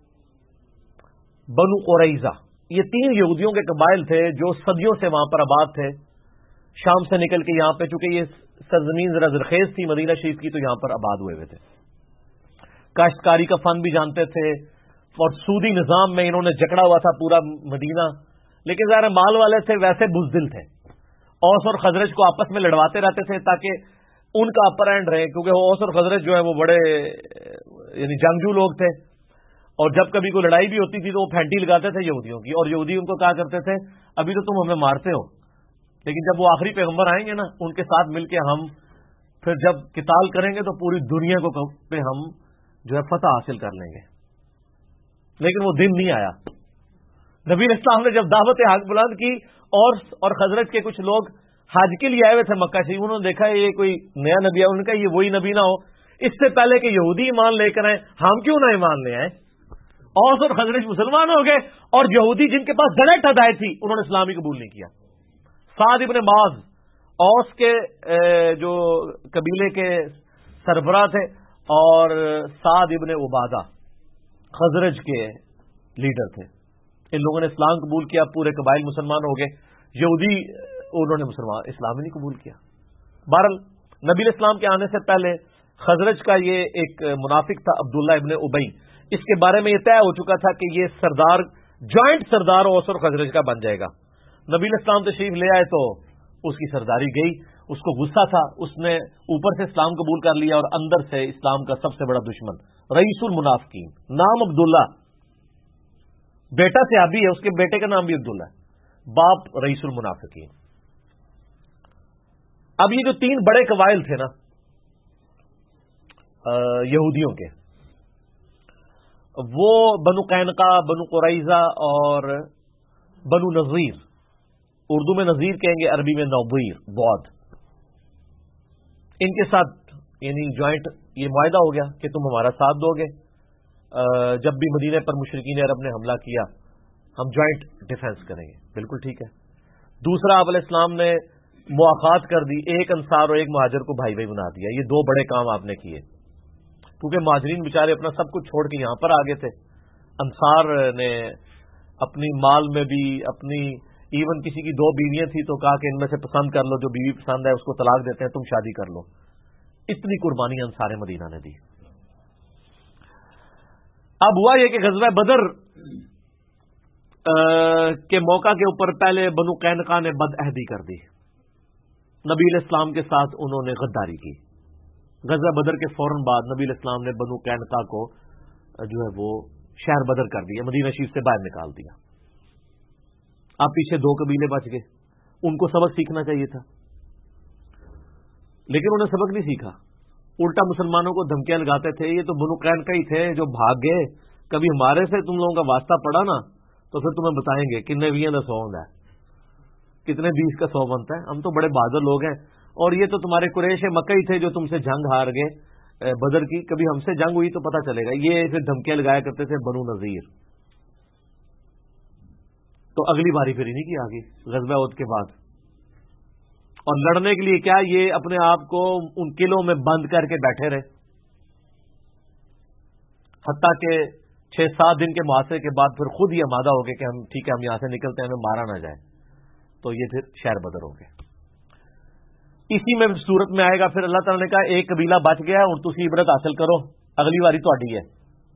بنو قریظہ۔ یہ 3 یہودیوں کے قبائل تھے جو صدیوں سے وہاں پر آباد تھے، شام سے نکل کے یہاں پہ، چونکہ یہ سرزمین ذرا زرخیز تھی مدینہ شریف کی، تو یہاں پر آباد ہوئے تھے، کاشتکاری کا فن بھی جانتے تھے، اور سودی نظام میں انہوں نے جکڑا ہوا تھا پورا مدینہ، لیکن ظاہر مال والے تھے، ویسے بزدل تھے، اوس اور خزرج کو آپس میں لڑواتے رہتے تھے تاکہ ان کا اپر اینڈ رہے، کیونکہ اوس اور خزرج جو ہے وہ بڑے یعنی جنگجو لوگ تھے، اور جب کبھی کوئی لڑائی بھی ہوتی تھی تو وہ پھینٹی لگاتے تھے یہودیوں کی، اور یہودی ان کو کہا کرتے تھے ابھی تو تم ہمیں مارتے ہو، لیکن جب وہ آخری پیغمبر آئیں گے نا ان کے ساتھ مل کے ہم پھر جب قتال کریں گے تو پوری دنیا کو پہ ہم جو ہے فتح حاصل کر لیں گے۔ لیکن وہ دن نہیں آیا۔ نبی علیہ السلام نے جب دعوت حق بلند کی اور خزرج کے کچھ لوگ حج کے لیے آئے ہوئے تھے مکہ شریف، انہوں نے دیکھا یہ کوئی نیا نبی ہے، انہوں نے کہا یہ وہی نبی نہ ہو، اس سے پہلے کہ یہودی ایمان لے کر آئے ہم کیوں نہ ایمان لے آئے۔ اوس اور خزرج مسلمان ہو گئے، اور یہودی جن کے پاس ڈائریکٹ ہدایت تھی انہوں نے اسلام ہی قبول نہیں کیا۔ سعد ابن معاذ اوس کے جو قبیلے کے سربراہ تھے، اور سعد ابن عبادہ خزرج کے لیڈر تھے، ان لوگوں نے اسلام قبول کیا، پورے قبائل مسلمان ہو گئے، یہودی انہوں نے اسلام ہی نہیں قبول کیا۔ بہرحال نبی علیہ السلام کے آنے سے پہلے خزرج کا یہ ایک منافق تھا عبداللہ ابن ابی، اس کے بارے میں یہ طے ہو چکا تھا کہ یہ سردار، جوائنٹ سردار اوس اور خزرج کا بن جائے گا۔ نبی علیہ السلام تشریف لے آئے تو اس کی سرداری گئی، اس کو غصہ تھا، اس نے اوپر سے اسلام قبول کر لیا، اور اندر سے اسلام کا سب سے بڑا دشمن رئیس المنافقین، نام عبداللہ، بیٹا صحابی ہے، اس کے بیٹے کا نام بھی عبداللہ ہے، باپ رئیس المنافقین۔ اب یہ جو 3 بڑے قبائل تھے نا یہودیوں کے، وہ بنو قینقاع، بنو قریظہ اور بنو نذیر، اردو میں نذیر کہیں گے، عربی میں نوبیر، بعد، ان کے ساتھ یعنی جوائنٹ یہ معاہدہ ہو گیا کہ تم ہمارا ساتھ دو گے، جب بھی مدینے پر مشرکین عرب نے حملہ کیا ہم جوائنٹ ڈیفنس کریں گے۔ بالکل ٹھیک ہے۔ دوسرا آپ علیہ السلام نے مواخات کر دی، ایک انصار اور ایک مہاجر کو بھائی بھائی بنا دیا۔ یہ 2 بڑے کام آپ نے کیے، کیونکہ مہاجرین بیچارے اپنا سب کچھ چھوڑ کے یہاں پر آ گئے تھے، انصار نے اپنی مال میں بھی، اپنی ایون کسی کی 2 بیویاں تھی تو کہا کہ ان میں سے پسند کر لو، جو بیوی پسند ہے اس کو طلاق دیتے ہیں، تم شادی کر لو۔ اتنی قربانی انصار مدینہ نے دی۔ اب ہوا یہ کہ غزوہ بدر کے موقع کے اوپر پہلے بنو قینقاع نے بد عہدی کر دی، نبی علیہ السلام کے ساتھ انہوں نے غداری کی، غزوہ بدر کے فوراً بعد نبی علیہ السلام نے بنو قینقاع کو جو ہے وہ شہر بدر کر دیا، مدینہ شریف سے باہر نکال دیا. اب پیچھے 2 قبیلے بچ گئے. ان کو سبق سیکھنا چاہیے تھا، لیکن انہوں نے سبق نہیں سیکھا، الٹا مسلمانوں کو دھمکیاں لگاتے تھے. یہ تو بنو قینقاع ہی تھے جو بھاگ گئے، کبھی ہمارے سے تم لوگوں کا واسطہ پڑا نا تو پھر تمہیں بتائیں گے کتنے 20 کا 100 ہے، کتنے 20 کا 100 بنتا ہے. ہم تو بڑے بہادر لوگ ہیں، اور یہ تو تمہارے قریش مکہ ہی تھے جو تم سے جنگ ہار گئے بدر کی، کبھی ہم سے جنگ ہوئی تو پتہ چلے گا. یہ پھر دھمکیاں لگایا کرتے تھے بنو نذیر. تو اگلی باری پھر نہیں کی آگے غزوہ احد کے بعد، اور لڑنے کے لیے کیا یہ اپنے آپ کو ان قلعوں میں بند کر کے بیٹھے رہے، حتیٰ کہ 6-7 دن کے محاصرے کے بعد پھر خود ہی آمادہ ہو گئے کہ ہم ٹھیک ہے ہم یہاں سے نکلتے ہیں، ہمیں مارا نہ جائے. تو یہ پھر شہر بدر ہو گئے. اسی میں صورت میں آئے گا پھر اللہ تعالیٰ نے کہا ایک قبیلہ بچ گیا اور تسی عبرت حاصل کرو، اگلی باری تہاڈی ہے.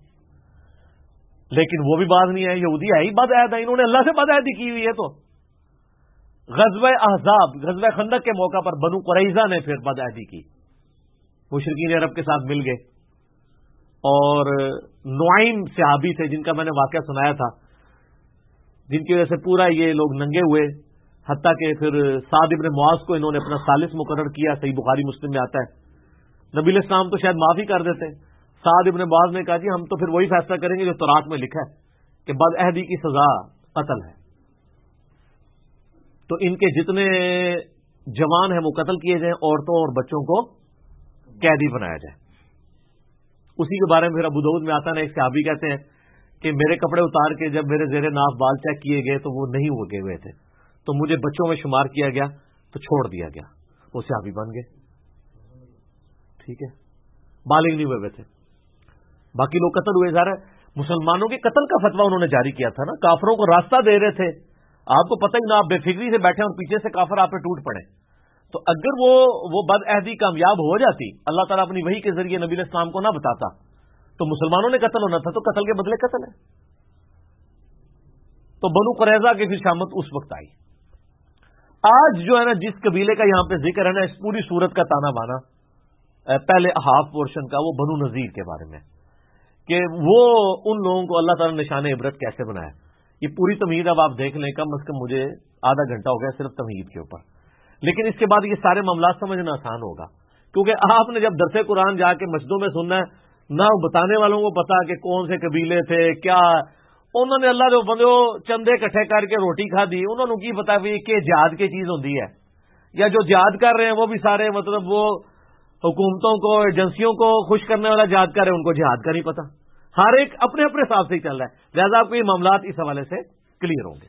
لیکن وہ بھی باز نہیں ہے، یہودی ہے ہی بد عہد ہے، انہوں نے اللہ سے بد عہدی کی ہوئی ہے. تو غزوہ احزاب، غزوہ خندق کے موقع پر بنو قریظہ نے پھر بد عہدی کی، مشرکین عرب کے ساتھ مل گئے. اور نعیم صحابی تھے جن کا میں نے واقعہ سنایا تھا، جن کی وجہ سے پورا یہ لوگ ننگے ہوئے، حتیٰ کہ پھر سعد ابن معاذ کو انہوں نے اپنا ثالث مقرر کیا. صحیح بخاری مسلم میں آتا ہے. نبی علیہ السلام تو شاید معافی کر دیتے، سعد ابن معاذ نے کہا جی ہم تو پھر وہی فیصلہ کریں گے جو تورات میں لکھا ہے کہ بد عہدی کی سزا قتل ہے. تو ان کے جتنے جوان ہیں وہ قتل کیے جائیں، عورتوں اور بچوں کو قیدی بنایا جائے. اسی کے بارے میں پھر ابو داؤد میں آتا ہے، ایک صحابی کہتے ہیں کہ میرے کپڑے اتار کے جب میرے زیر ناف بال چیک کیے گئے تو وہ نہیں اگے ہوئے تھے، تو مجھے بچوں میں شمار کیا گیا تو چھوڑ دیا گیا، وہ صحابی بن گئے. ٹھیک ہے، بالغ نہیں ہوئے تھے، باقی لوگ قتل ہوئے. ظاہر ہے مسلمانوں کے قتل کا فتویٰ انہوں نے جاری کیا تھا نا، کافروں کو راستہ دے رہے تھے. آپ کو پتہ ہی نہ، آپ بے فکری سے بیٹھے اور پیچھے سے کافر آپ پہ ٹوٹ پڑے. تو اگر وہ بد عہدی کامیاب ہو جاتی، اللہ تعالیٰ اپنی وحی کے ذریعے نبی علیہ السلام کو نہ بتاتا تو مسلمانوں نے قتل ہونا تھا. تو قتل کے بدلے قتل ہے. تو بنو قریظہ کی پھر شامت اس وقت آئی. آج جو ہے نا جس قبیلے کا یہاں پہ ذکر ہے نا، اس پوری صورت کا تانا بانا پہلے ہاف پورشن کا، وہ بنو نذیر کے بارے میں، کہ وہ ان لوگوں کو اللہ تعالیٰ نے نشان عبرت کیسے بنایا. یہ پوری تمہید اب آپ دیکھ لیں، کم از کم مجھے آدھا گھنٹہ ہو گیا صرف تمہید کے اوپر. لیکن اس کے بعد یہ سارے معاملات سمجھنا آسان ہوگا، کیونکہ آپ نے جب درس قرآن جا کے مسجدوں میں سننا ہے، نہ بتانے والوں کو پتا کہ کون سے قبیلے تھے کیا، انہوں نے اللہ کے بندے چندے کٹھے کر کے روٹی کھا دی، انہوں نے کی پتا بھی کہ جہاد کی چیز ہوتی ہے، یا جو جہاد کر رہے ہیں وہ بھی سارے مطلب وہ حکومتوں کو ایجنسیوں کو خوش کرنے والا جہاد کر رہے ہیں، ان کو جہاد کا نہیں پتا. ہر ایک اپنے اپنے حساب سے ہی چل رہا ہے. لہذا آپ کو یہ معاملات اس حوالے سے کلیئر ہوں گے.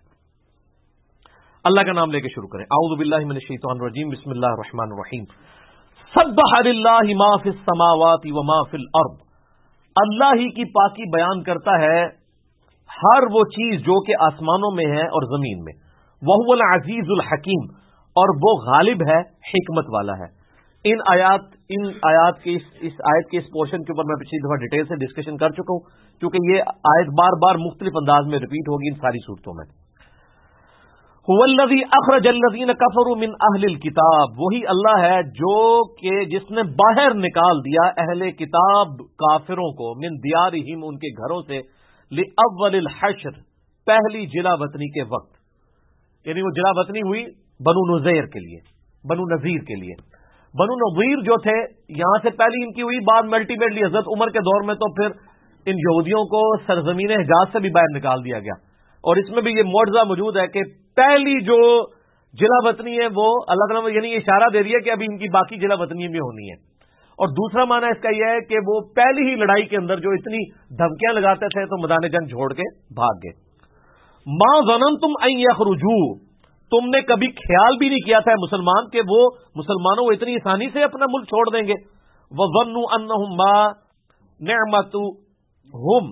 اللہ کا نام لے کے شروع کریں. اعوذ باللہ من الشیطان الرجیم، بسم اللہ الرحمن الرحیم. سبح للہ ما فی السماوات و ما فی الارض. اللہ ہی کی پاکی بیان کرتا ہے ہر وہ چیز جو کہ آسمانوں میں ہے اور زمین میں. وہو العزیز الحکیم، اور وہ غالب ہے، حکمت والا ہے. ان آیات کے اس آیت کے اس پورشن کے اوپر میں پچھلی دفعہ ڈیٹیل سے ڈسکشن کر چکا ہوں، کیونکہ یہ آیت بار بار مختلف انداز میں ریپیٹ ہوگی ان ساری صورتوں میں. هو الذی اخرج الذین کفروا من اہل الکتاب، وہی اللہ ہے جو کہ جس نے باہر نکال دیا اہل کتاب کافروں کو، من دیارہم ان کے گھروں سے، لاول الحشر پہلی جلا وطنی کے وقت. یعنی وہ جلا وطنی ہوئی بنو نذیر کے لیے، بنو نذیر کے لیے. بنو نذیر جو تھے یہاں سے پہلی ان کی ہوئی، بعد ملٹیپلی حضرت عمر کے دور میں تو پھر ان یہودیوں کو سرزمین حجاز سے بھی باہر نکال دیا گیا. اور اس میں بھی یہ معجزہ موجود ہے کہ پہلی جو جلا وطنی ہے وہ اللہ تعالیٰ یعنی اشارہ دے دیا کہ ابھی ان کی باقی جلا وطنی بھی ہونی ہے. اور دوسرا معنی اس کا یہ ہے کہ وہ پہلی ہی لڑائی کے اندر جو اتنی دھمکیاں لگاتے تھے تو میدان جنگ چھوڑ کے بھاگ گئے. ما ظننتم ان یخرجوا، تم نے کبھی خیال بھی نہیں کیا تھا مسلمان کہ وہ مسلمانوں کو اتنی آسانی سے اپنا ملک چھوڑ دیں گے. وظنوا انہم ما نعمتہم،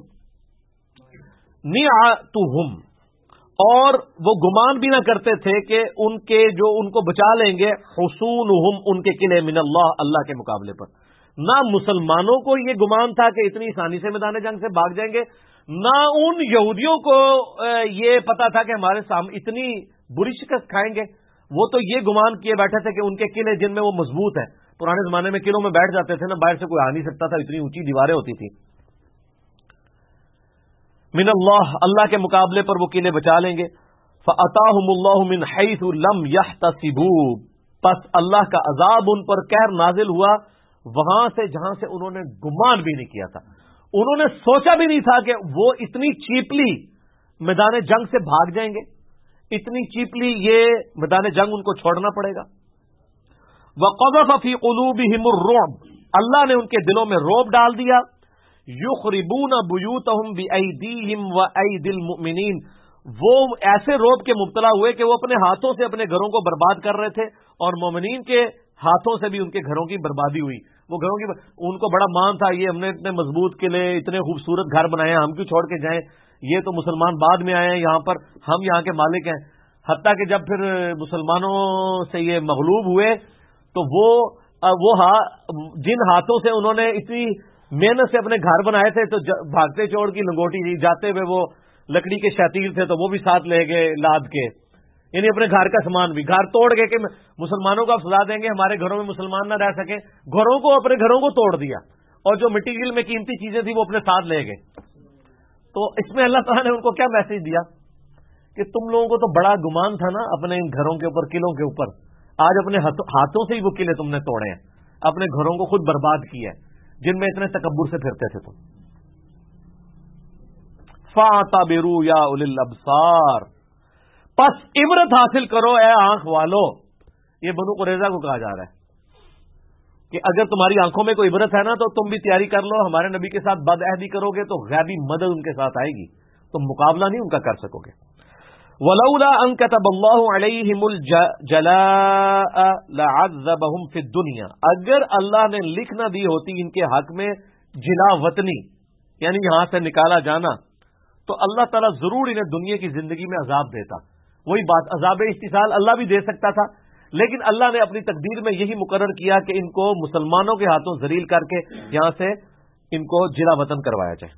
اور وہ گمان بھی نہ کرتے تھے کہ ان کے جو ان کو بچا لیں گے، حصونہم ان کے قلعے، من اللہ کے مقابلے پر. نہ مسلمانوں کو یہ گمان تھا کہ اتنی آسانی سے میدان جنگ سے بھاگ جائیں گے، نہ ان یہودیوں کو یہ پتا تھا کہ ہمارے سامنے اتنی بری شکست کھائیں گے. وہ تو یہ گمان کیے بیٹھے تھے کہ ان کے قلعے جن میں وہ مضبوط ہیں، پرانے زمانے میں قلعوں میں بیٹھ جاتے تھے نا، باہر سے کوئی آ نہیں سکتا تھا، اتنی اونچی دیواریں ہوتی تھی. من اللہ، اللہ کے مقابلے پر وہ قلعے بچا لیں گے. فَأَتَاهُمُ اللَّهُ مِنْ حَيْثُ لَمْ يَحْتَسِبُوا، پس اللہ کا عذاب ان پر قہر نازل ہوا وہاں سے جہاں سے انہوں نے گمان بھی نہیں کیا تھا. انہوں نے سوچا بھی نہیں تھا کہ وہ اتنی چیپلی میدان جنگ سے بھاگ جائیں گے، اتنی چیپلی یہ میدان جنگ ان کو چھوڑنا پڑے گا. وَقَذَفَ فِي قُلُوبِهِمُ الرُّعْبَ، اللہ نے ان کے دلوں میں رعب ڈال دیا. یخربون بیوتہم بأیدیہم وأیدی المؤمنین، وہ ایسے رعب کے مبتلا ہوئے کہ وہ اپنے ہاتھوں سے اپنے گھروں کو برباد کر رہے تھے اور مومنین کے ہاتھوں سے بھی ان کے گھروں کی بربادی ہوئی. وہ گھروں کی ان کو بڑا مان تھا، یہ ہم نے اتنے مضبوط قلعے، اتنے خوبصورت گھر بنائے ہیں، ہم کیوں چھوڑ کے جائیں، یہ تو مسلمان بعد میں آئے ہیں یہاں پر، ہم یہاں کے مالک ہیں. حتیٰ کہ جب پھر مسلمانوں سے یہ مغلوب ہوئے تو وہ جن ہاتھوں سے انہوں نے اتنی محنت سے اپنے گھر بنائے تھے، تو بھاگتے چوڑ کی لنگوٹی جی جاتے ہوئے وہ لکڑی کے شتیر تھے تو وہ بھی ساتھ لے گئے لاد کے، یعنی اپنے گھر کا سامان بھی گھر توڑ گئے کہ مسلمانوں کو آپ سزا دیں گے، ہمارے گھروں میں مسلمان نہ رہ سکیں، اپنے گھروں کو توڑ دیا اور جو مٹیریل میں قیمتی چیزیں تھیں وہ اپنے ساتھ لے گئے. تو اس میں اللہ تعالیٰ نے ان کو کیا میسج دیا کہ تم لوگوں کو تو بڑا گمان تھا نا اپنے ان گھروں کے اوپر، قلعوں کے اوپر، آج اپنے ہاتھوں سے ہی وہ قلعے تم نے توڑے ہیں، اپنے گھروں کو خود برباد کیا ہے جن میں اتنے تکبر سے پھرتے تھے تم. فَاعْتَبِرُوا يَا أُولِي الْأَبْصَارِ، پس عبرت حاصل کرو اے آنکھ والو. یہ بنو قریظہ کو کہا جا رہا ہے کہ اگر تمہاری آنکھوں میں کوئی عبرت ہے نا تو تم بھی تیاری کر لو، ہمارے نبی کے ساتھ بد عہدی کرو گے تو غیبی مدد ان کے ساتھ آئے گی، تم مقابلہ نہیں ان کا کر سکو گے. وَلَوْلَا أَن كَتَبَ اللَّهُ عَلَيْهِمُ الْجَلَاءَ لَعَذَّبَهُمْ فِي الدُّنْيَا، اگر اللہ نے لکھ نہ دی ہوتی ان کے حق میں جلا وطنی، یعنی یہاں سے نکالا جانا، تو اللہ تعالیٰ ضرور انہیں دنیا کی زندگی میں عذاب دیتا. وہی بات، عذاب استحصال اللہ بھی دے سکتا تھا، لیکن اللہ نے اپنی تقدیر میں یہی مقرر کیا کہ ان کو مسلمانوں کے ہاتھوں ذلیل کر کے یہاں سے ان کو جلا وطن کروایا جائے.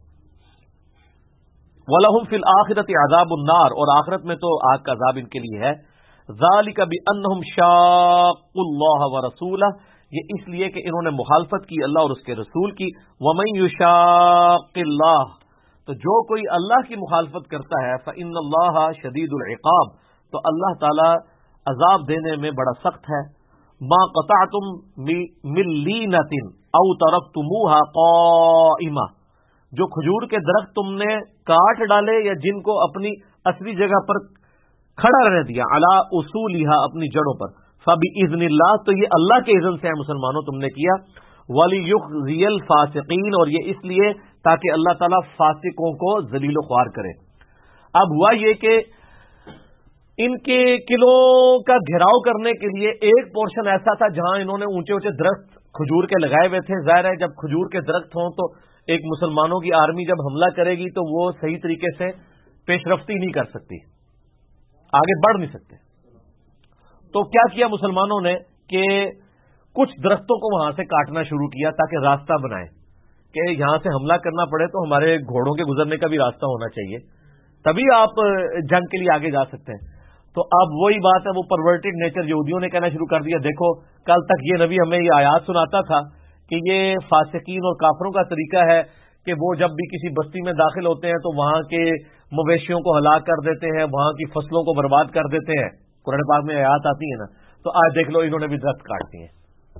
وَلَهُمْ فِي الْآخِرَةِ عَذَابُ النَّارِ، اور آخرت میں تو آگ کا عذاب ان کے لیے ہے. ذَلِكَ بِأَنَّهُمْ شَاقُّوا اللَّهَ وَرَسُولَهُ، یہ اس لیے کہ انہوں نے مخالفت کی اللہ اور اس کے رسول کی. وَمَن يُشَاقِّ اللَّهَ، تو جو کوئی اللہ کی مخالفت کرتا ہے فَإِنَّ اللَّهَ شَدِيدُ الْعِقَابِ، تو اللہ تعالی عذاب دینے میں بڑا سخت ہے. مَا قَطَعْتُم مِّن لِّینَةٍ أَوْ تَرَكْتُمُوهَا قَائِمَةً، جو کھجور کے درخت تم نے کاٹ ڈالے یا جن کو اپنی اصلی جگہ پر کھڑا رہنے دیا، علی اصولها، اپنی جڑوں پر، فباذن اللہ، تو یہ اللہ کے اذن سے ہے مسلمانوں تم نے کیا. ولیخزی الفاسقین، اور یہ اس لیے تاکہ اللہ تعالیٰ فاسقوں کو ذلیل و خوار کرے. اب ہوا یہ کہ ان کے قلعوں کا گھیراؤ کرنے کے لیے ایک پورشن ایسا تھا جہاں انہوں نے اونچے اونچے درخت کھجور کے لگائے ہوئے تھے. ظاہر ہے جب کھجور کے درخت ہوں تو ایک مسلمانوں کی آرمی جب حملہ کرے گی تو وہ صحیح طریقے سے پیش رفتی نہیں کر سکتی، آگے بڑھ نہیں سکتے. تو کیا کیا مسلمانوں نے کہ کچھ درختوں کو وہاں سے کاٹنا شروع کیا تاکہ راستہ بنائیں کہ یہاں سے حملہ کرنا پڑے تو ہمارے گھوڑوں کے گزرنے کا بھی راستہ ہونا چاہیے، تبھی آپ جنگ کے لیے آگے جا سکتے ہیں. تو اب وہی بات ہے، وہ پرورٹڈ نیچر یہودیوں نے کہنا شروع کر دیا. دیکھو کل تک یہ نبی ہمیں یہ آیات سناتا تھا کہ یہ فاسقین اور کافروں کا طریقہ ہے کہ وہ جب بھی کسی بستی میں داخل ہوتے ہیں تو وہاں کے مویشیوں کو ہلاک کر دیتے ہیں، وہاں کی فصلوں کو برباد کر دیتے ہیں. قرآن پاک میں آیات آتی ہیں نا، تو آج دیکھ لو انہوں نے بھی درخت کاٹ دیے.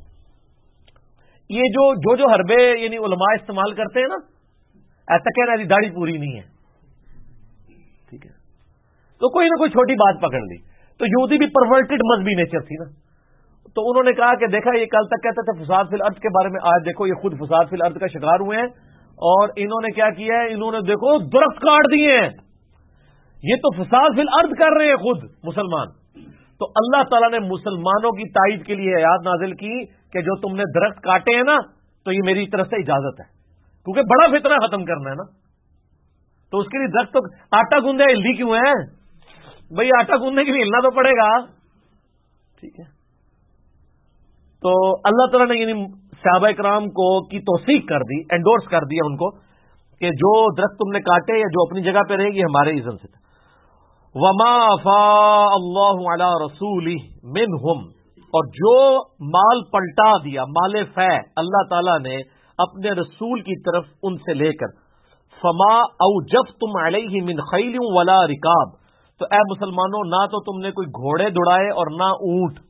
یہ جو حربے یعنی علماء استعمال کرتے ہیں نا، ایسا کہنا ہے داڑھی پوری نہیں ہے، ٹھیک ہے، تو کوئی نہ کوئی چھوٹی بات پکڑ لی. تو یہودی بھی پرورٹڈ مذہبی نیچر تھی نا، تو انہوں نے کہا کہ دیکھا یہ کل تک کہتے تھے فساد فی الارض کے بارے میں، آج دیکھو یہ خود فساد فی الارض کا شکار ہوئے ہیں اور انہوں نے کیا کیا ہے، انہوں نے دیکھو درخت کاٹ دیے ہیں. یہ تو فساد فی الارض کر رہے ہیں خود مسلمان. تو اللہ تعالیٰ نے مسلمانوں کی تائید کے لیے آیات نازل کی کہ جو تم نے درخت کاٹے ہیں نا تو یہ میری طرف سے اجازت ہے، کیونکہ بڑا فتنہ ختم کرنا ہے نا. تو اس کے لیے درخت تو آٹا گوندے ہلدی کیوں ہے بھئی، آٹا گوندنے کے لیے ہلنا تو پڑے گا، ٹھیک ہے. تو اللہ تعالیٰ نے یعنی صحابہ کرام کو کی توثیق کر دی، انڈورس کر دیا ان کو کہ جو درخت تم نے کاٹے یا جو اپنی جگہ پہ رہے گی ہمارے اذن سے تھا. وما افاء اللہ علی رسولہ منہم، اور جو مال پلٹا دیا مال فے اللہ تعالیٰ نے اپنے رسول کی طرف ان سے لے کر فما اوجفتم علیہ من خیل ولا رکاب، تو اے مسلمانوں نہ تو تم نے کوئی گھوڑے دوڑائے اور نہ اونٹ،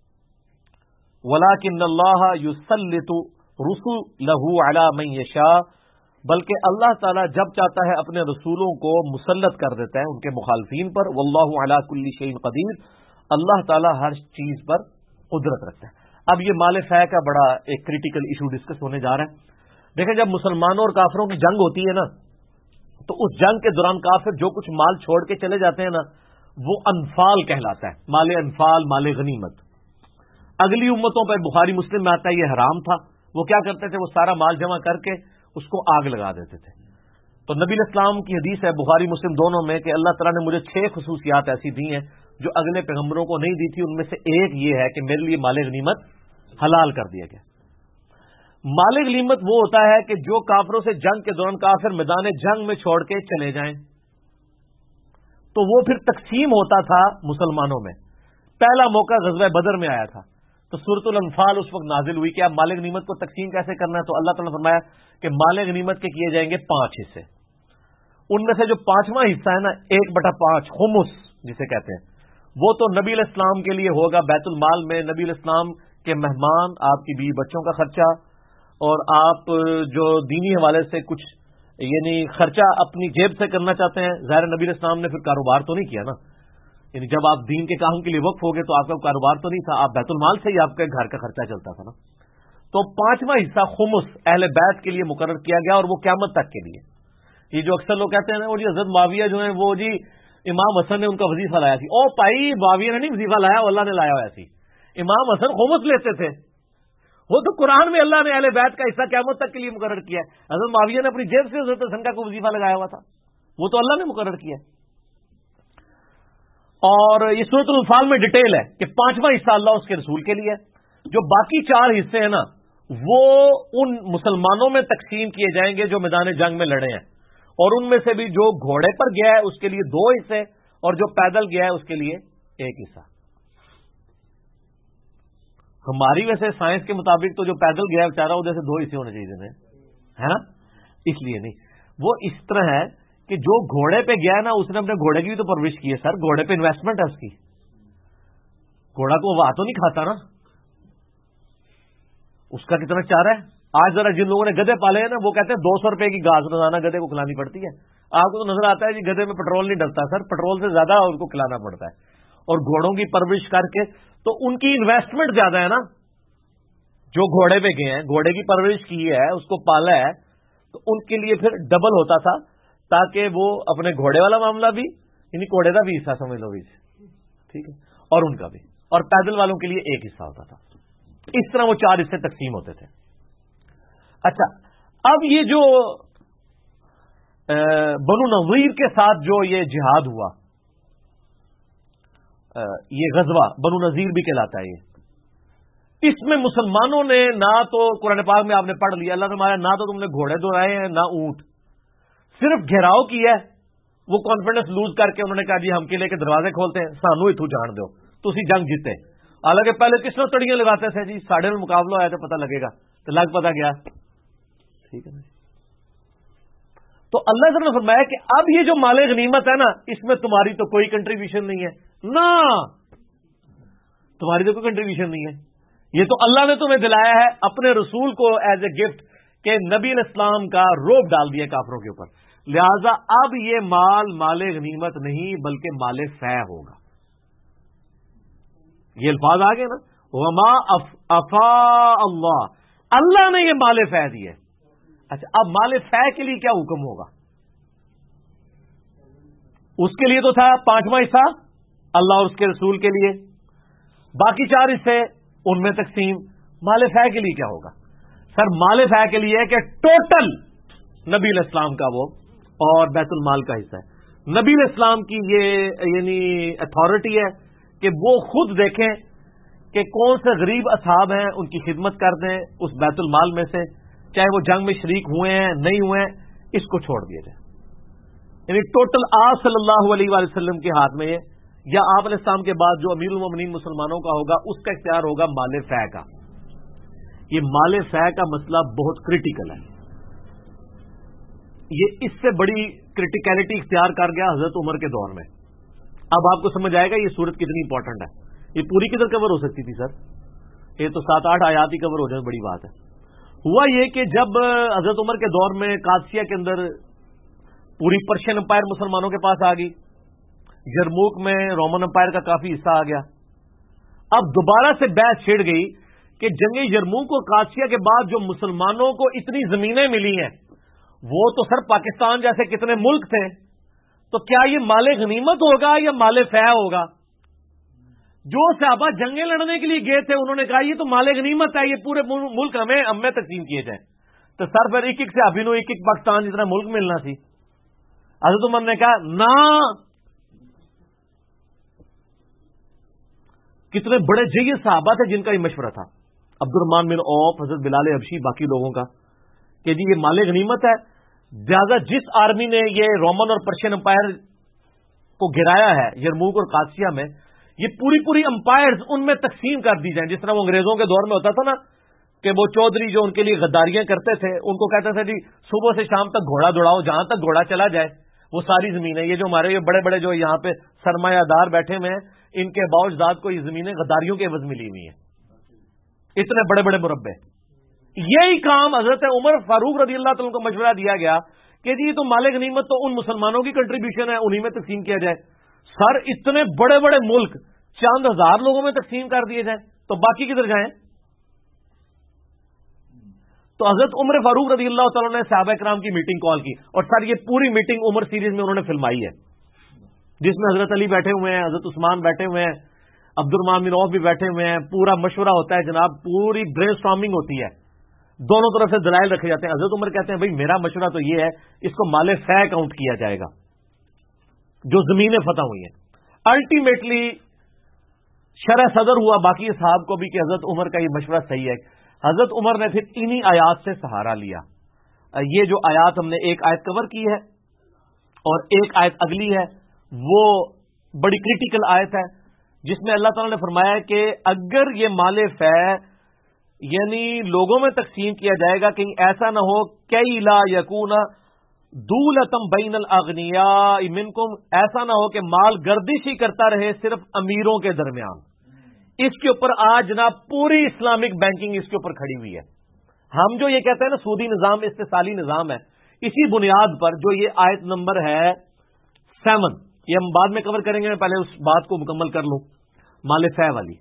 ولکن اللہ یسلط رسلہ علی من یشاء، بلکہ اللہ تعالیٰ جب چاہتا ہے اپنے رسولوں کو مسلط کر دیتا ہے ان کے مخالفین پر، واللہ علی کل شیء قدیر، اللہ تعالیٰ ہر چیز پر قدرت رکھتا ہے۔ اب یہ مال فے کا بڑا ایک کریٹیکل ایشو ڈسکس ہونے جا رہا ہے۔ دیکھیں جب مسلمانوں اور کافروں کی جنگ ہوتی ہے نا، تو اس جنگ کے دوران کافر جو کچھ مال چھوڑ کے چلے جاتے ہیں نا، وہ انفال کہلاتا ہے، مال انفال، مال غنیمت۔ اگلی امتوں پر بخاری مسلم میں آتا ہے یہ حرام تھا، وہ کیا کرتے تھے، وہ سارا مال جمع کر کے اس کو آگ لگا دیتے تھے۔ تو نبی اسلام کی حدیث ہے بخاری مسلم دونوں میں کہ اللہ تعالیٰ نے مجھے 6 خصوصیات ایسی دی ہیں جو اگلے پیغمبروں کو نہیں دی تھی، ان میں سے ایک یہ ہے کہ میرے لیے مال غنیمت حلال کر دیا گیا۔ مال غنیمت وہ ہوتا ہے کہ جو کافروں سے جنگ کے دوران کافر میدان جنگ میں چھوڑ کے چلے جائیں، تو وہ پھر تقسیم ہوتا تھا مسلمانوں میں۔ پہلا موقع غزوہ بدر میں آیا تھا، تو سورۃ الانفال اس وقت نازل ہوئی کہ اب مال غنیمت کو تقسیم کیسے کرنا ہے، تو اللہ تعالیٰ نے فرمایا کہ مال غنیمت کے کیے جائیں گے 5 حصے، ان میں سے جو 5واں حصہ ہے نا 1/5 خمس جسے کہتے ہیں، وہ تو نبی علیہ السلام کے لیے ہوگا بیت المال میں، نبی علیہ السلام کے مہمان، آپ کی بیوی بچوں کا خرچہ، اور آپ جو دینی حوالے سے کچھ یعنی خرچہ اپنی جیب سے کرنا چاہتے ہیں، ظاہر نبی علیہ السلام نے پھر کاروبار تو نہیں کیا نا، یعنی جب آپ دین کے کام کے لیے وقف ہو گئے تو آپ کا کاروبار تو نہیں تھا، آپ بیت المال سے ہی آپ کے گھر کا خرچہ چلتا تھا نا۔ تو 5واں حصہ خمس اہل بیت کے لیے مقرر کیا گیا، اور وہ قیامت تک کے لیے۔ یہ جو اکثر لوگ کہتے ہیں نا وہ جی حضرت معاویہ جو ہیں وہ جی امام حسن نے ان کا وظیفہ لایا تھی، او بھائی معاویہ نے نہیں وظیفہ لایا، اللہ نے لایا ہوا سی، امام حسن خمس لیتے تھے، وہ تو قرآن میں اللہ نے اہل بیت کا حصہ قیامت تک کے لیے مقرر کیا ہے۔ حضرت معاویہ نے اپنی جیب سے حضرت حسن کا کوئی وظیفہ لگایا ہوا تھا، وہ تو اللہ نے مقرر کیا ہے۔ اور یہ سورۃ الانفال میں ڈیٹیل ہے کہ 5واں حصہ اللہ اس کے رسول کے لیے ہے، جو باقی 4 حصے ہیں نا وہ ان مسلمانوں میں تقسیم کیے جائیں گے جو میدان جنگ میں لڑے ہیں، اور ان میں سے بھی جو گھوڑے پر گیا ہے اس کے لیے 2 حصے، اور جو پیدل گیا ہے اس کے لیے 1 حصہ۔ ہماری ویسے سائنس کے مطابق تو جو پیدل گیا ہے بیچارہ ادھر سے 2 حصے ہونے چاہیے ہے نا، اس لیے نہیں، وہ اس طرح ہے کہ جو گھوڑے پہ گیا ہے نا اس نے اپنے گھوڑے کی بھی تو پرورش کی ہے، سر گھوڑے پہ انویسٹمنٹ ہے اس کی، گھوڑا کو وہ تو نہیں کھاتا نا، اس کا کتنا چارہ ہے۔ آج ذرا جن لوگوں نے گدھے پالے ہیں نا وہ کہتے ہیں 200 روپے کی گھاس روزانہ گدھے کو کھلانی پڑتی ہے، آپ کو تو نظر آتا ہے جی گدھے میں پیٹرول نہیں ڈلتا، سر پیٹرول سے زیادہ اس کو کھلانا پڑتا ہے، اور گھوڑوں کی پرورش کر کے تو ان کی انویسٹمنٹ زیادہ ہے نا، جو گھوڑے پہ گئے ہیں گھوڑے کی پرورش کی ہے اس کو پالا ہے، تو ان کے لیے پھر ڈبل ہوتا تھا، تاکہ وہ اپنے گھوڑے والا معاملہ بھی یعنی گھوڑے کا بھی حصہ سمجھ لو بھی، ٹھیک ہے، اور ان کا بھی، اور پیدل والوں کے لیے 1 حصہ ہوتا تھا۔ اس طرح وہ 4 حصے تقسیم ہوتے تھے۔ اچھا اب یہ جو بنو نظیر کے ساتھ جو یہ جہاد ہوا، یہ غزوہ بنو نظیر بھی کہلاتا ہے، اس میں مسلمانوں نے نہ تو قرآن پاک میں آپ نے پڑھ لیا اللہ نے مارا، نہ تو تم نے گھوڑے دوڑائے ہیں نہ اونٹ، صرف گھیراؤ کیا ہے، وہ کانفیڈنس لوز کر کے انہوں نے کہا جی ہم قلعے کے دروازے کھولتے ہیں، سانو اتو جان دو تو اسی جنگ جیتے، حالانکہ پہلے کس نے تڑیاں لگاتے تھے جی، ساڑھے میں مقابلہ آیا تو پتہ لگے گا، تو لگ پتہ گیا، ٹھیک ہے نا۔ تو اللہ نے فرمایا کہ اب یہ جو مال غنیمت ہے نا اس میں تمہاری تو کوئی کنٹریبیوشن نہیں ہے، نہ تمہاری تو کوئی کنٹریبیوشن نہیں ہے، یہ تو اللہ نے تمہیں دلایا ہے اپنے رسول کو ایز اے گفٹ کہ نبی علیہ السلام کا روب ڈال دیا کافروں کے اوپر، لہذا اب یہ مال غنیمت نہیں بلکہ مال فے ہوگا۔ یہ الفاظ آ گئے نا، وما افاء اللہ، اللہ نے یہ مال فے دیے۔ اچھا اب مال فے کے لیے کیا حکم ہوگا؟ اس کے لیے تو تھا 5واں حصہ اللہ اور اس کے رسول کے لیے، باقی 4 حصے ان میں تقسیم۔ مال فے کے لیے کیا ہوگا؟ سر مال فے کے لیے کہ ٹوٹل نبی علیہ السلام کا وہ اور بیت المال کا حصہ ہے۔ نبی علیہ السلام کی یہ یعنی اتھارٹی ہے کہ وہ خود دیکھیں کہ کون سے غریب اصحاب ہیں، ان کی خدمت کر دیں اس بیت المال میں سے، چاہے وہ جنگ میں شریک ہوئے ہیں نہیں ہوئے ہیں، اس کو چھوڑ دیا جائے۔ یعنی ٹوٹل آپ صلی اللہ علیہ وآلہ وسلم کے ہاتھ میں یا آپ علیہ السلام کے بعد جو امیر المومنین مسلمانوں کا ہوگا اس کا اختیار ہوگا مال فے کا. یہ مال فے کا مسئلہ بہت کریٹیکل ہے. یہ اس سے بڑی کریٹیکلٹی اختیار کر گیا حضرت عمر کے دور میں. اب آپ کو سمجھ آئے گا یہ صورت کتنی امپورٹنٹ ہے. یہ پوری کدھر کور ہو سکتی تھی سر؟ یہ تو 7-8 آیات ہی کور ہو جائے بڑی بات ہے. ہوا یہ کہ جب حضرت عمر کے دور میں قادسیہ کے اندر پوری پرشین امپائر مسلمانوں کے پاس آ گئی، یرموک میں رومن امپائر کا کافی حصہ آ گیا. اب دوبارہ سے بحث چھڑ گئی کہ جنگ یرموک اور قادسیہ کے بعد جو مسلمانوں کو اتنی زمینیں ملی ہیں وہ تو سر پاکستان جیسے کتنے ملک تھے، تو کیا یہ مال غنیمت ہوگا یا مال فے ہوگا؟ جو صحابہ جنگیں لڑنے کے لیے گئے تھے انہوں نے کہا یہ تو مال غنیمت ہے، یہ پورے ملک ہمیں تقسیم کیے جائیں. تو سر پھر ایک صحابی نو ایک پاکستان جتنا ملک ملنا سی. حضرت عمر نے کہا نہ، کتنے بڑے جید صحابہ تھے جن کا یہ مشورہ تھا، عبد الرحمن بن عوف، حضرت بلال حبشی، باقی لوگوں کا، کہ جی یہ مال غنیمت ہے. لہذا جس آرمی نے یہ رومن اور پرشین امپائر کو گرایا ہے یرموک اور قادسیہ میں، یہ پوری امپائرز ان میں تقسیم کر دی جائیں. جس طرح وہ انگریزوں کے دور میں ہوتا تھا نا کہ وہ چودھری جو ان کے لیے غداریاں کرتے تھے ان کو کہتے تھے جی صبح سے شام تک گھوڑا دوڑاؤ، جہاں تک گھوڑا چلا جائے وہ ساری زمینیں. یہ جو ہمارے یہ بڑے بڑے جو یہاں پہ سرمایہ دار بیٹھے ہوئے ہیں ان کے باوجداد کو یہ زمینیں غداریوں کے عوض ملی ہوئی ہیں، اتنے بڑے بڑے مربع. یہی کام حضرت عمر فاروق رضی اللہ تعالیٰ کو مشورہ دیا گیا کہ جی تو مال غنیمت تو ان مسلمانوں کی کنٹریبیوشن ہے، انہی میں تقسیم کیا جائے. سر اتنے بڑے بڑے ملک چند ہزار لوگوں میں تقسیم کر دیے جائیں تو باقی کدھر جائیں؟ تو حضرت عمر فاروق رضی اللہ تعالیٰ نے صحابہ کرام کی میٹنگ کال کی، اور سر یہ پوری میٹنگ عمر سیریز میں انہوں نے فلمائی ہے، جس میں حضرت علی بیٹھے ہوئے ہیں، حضرت عثمان بیٹھے ہوئے ہیں، عبد الرحمن بن عوف بھی بیٹھے ہوئے ہیں. پورا مشورہ ہوتا ہے جناب، پوری برین اسٹارمنگ ہوتی ہے، دونوں طرف سے دلائل رکھے جاتے ہیں. حضرت عمر کہتے ہیں بھائی میرا مشورہ تو یہ ہے اس کو مال فے کاؤنٹ کیا جائے گا جو زمینیں فتح ہوئی ہیں. الٹیمیٹلی شرح صدر ہوا باقی صاحب کو بھی کہ حضرت عمر کا یہ مشورہ صحیح ہے. حضرت عمر نے پھر انہی آیات سے سہارا لیا. یہ جو آیات ہم نے ایک آیت کور کی ہے اور ایک آیت اگلی ہے وہ بڑی کریٹیکل آیت ہے جس میں اللہ تعالیٰ نے فرمایا کہ اگر یہ مال فے یعنی لوگوں میں تقسیم کیا جائے گا کہیں ایسا نہ ہو کئی لا یکون دولتم بین الاغنیاء منکم، ایسا نہ ہو کہ مال گردش ہی کرتا رہے صرف امیروں کے درمیان. اس کے اوپر آج جناب پوری اسلامک بینکنگ اس کے اوپر کھڑی ہوئی ہے. ہم جو یہ کہتے ہیں نا سودی نظام استثالی نظام ہے، اسی بنیاد پر جو یہ آیت نمبر ہے 7 یہ ہم بعد میں کور کریں گے، میں پہلے اس بات کو مکمل کر لوں مال فے والی،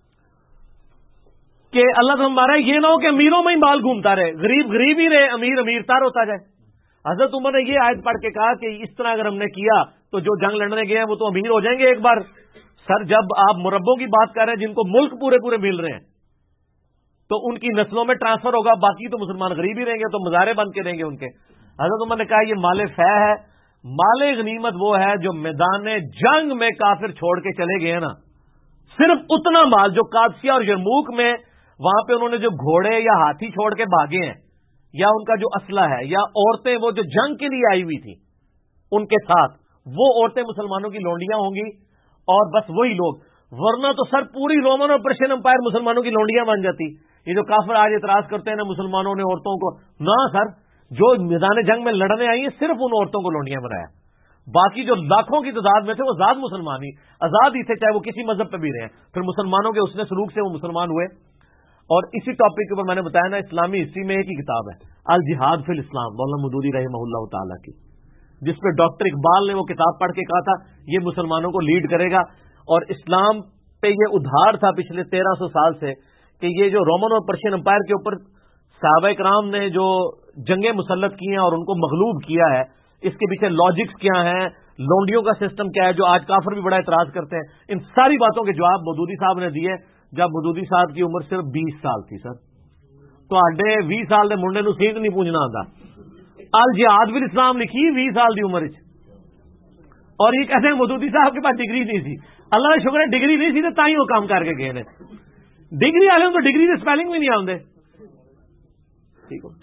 کہ اللہ تعالیٰ ہمارا یہ نہ ہو کہ امیروں میں ہی مال گھومتا رہے، غریب غریب ہی رہے، امیر امیر تار ہوتا جائے. حضرت عمر نے یہ آیت پڑھ کے کہا کہ اس طرح اگر ہم نے کیا تو جو جنگ لڑنے گئے ہیں وہ تو امیر ہو جائیں گے ایک بار. سر جب آپ مربوں کی بات کر رہے ہیں جن کو ملک پورے پورے مل رہے ہیں تو ان کی نسلوں میں ٹرانسفر ہوگا، باقی تو مسلمان غریب ہی رہیں گے، تو مزارے بن کے رہیں گے ان کے. حضرت عمر نے کہا یہ مال فے ہے. مال غنیمت وہ ہے جو میدان جنگ میں کافر چھوڑ کے چلے گئے نا، صرف اتنا مال جو قادسیہ اور یرموک میں وہاں پہ انہوں نے جو گھوڑے یا ہاتھی چھوڑ کے بھاگے ہیں یا ان کا جو اسلحہ ہے یا عورتیں وہ جو جنگ کے لیے آئی ہوئی تھی ان کے ساتھ، وہ عورتیں مسلمانوں کی لونڈیاں ہوں گی اور بس وہی لوگ. ورنہ تو سر پوری رومن اور پرشین امپائر مسلمانوں کی لونڈیاں بن جاتی. یہ جو کافر آج اعتراض کرتے ہیں نا مسلمانوں نے عورتوں کو، نہ سر جو میدان جنگ میں لڑنے آئی ہیں صرف ان عورتوں کو لونڈیاں بنایا، باقی جو لاکھوں کی تعداد میں تھے وہ ذات مسلمان ہی آزاد ہی تھے، چاہے وہ کسی مذہب پہ بھی رہے. پھر مسلمانوں کے حسن سلوک سے وہ مسلمان ہوئے. اور اسی ٹاپک کے اوپر میں نے بتایا نا اسلامی ہسٹری میں ایک ہی کتاب ہے الجہاد فی الاسلام مولانا مودودی رحمہ اللہ تعالیٰ کی، جس پہ ڈاکٹر اقبال نے وہ کتاب پڑھ کے کہا تھا یہ مسلمانوں کو لیڈ کرے گا. اور اسلام پہ یہ ادھار تھا پچھلے 1300 سال سے کہ یہ جو رومن اور پرشین امپائر کے اوپر صحابہ کرام نے جو جنگیں مسلط کی ہیں اور ان کو مغلوب کیا ہے، اس کے پیچھے لاجکس کیا ہیں، لونڈیوں کا سسٹم کیا ہے جو آج کافر بھی بڑا اعتراض کرتے ہیں. ان ساری باتوں کے جواب مودودی صاحب نے دیے جب مودودی صاحب کی عمر صرف 20 سال تھی. سر تو 20 سال کے منڈے نو سیٹ نہیں پوجنا آتا. الجہاد فی الاسلام لکھی 20 سال کی عمر اور یہ کہتے ہیں مودودی صاحب کے پاس ڈگری نہیں تھی. اللہ کا شکر ہے ڈگری نہیں تھی تو تھی وہ کام کر کے گئے نے. ڈگری والے تو ڈگری کے سپیلنگ بھی نہیں آتے. ٹھیک ہو.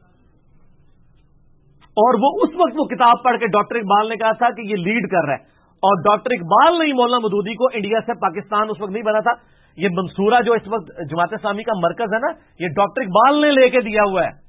اور وہ اس وقت وہ کتاب پڑھ کے ڈاکٹر اقبال نے کہا تھا کہ یہ لیڈ کر رہا ہے. اور ڈاکٹر اقبال نے مولانا مودودی کو انڈیا سے پاکستان اس وقت نہیں بنا تھا. یہ منصورہ جو اس وقت جماعت اسلامی کا مرکز ہے نا، یہ ڈاکٹر اقبال نے لے کے دیا ہوا ہے.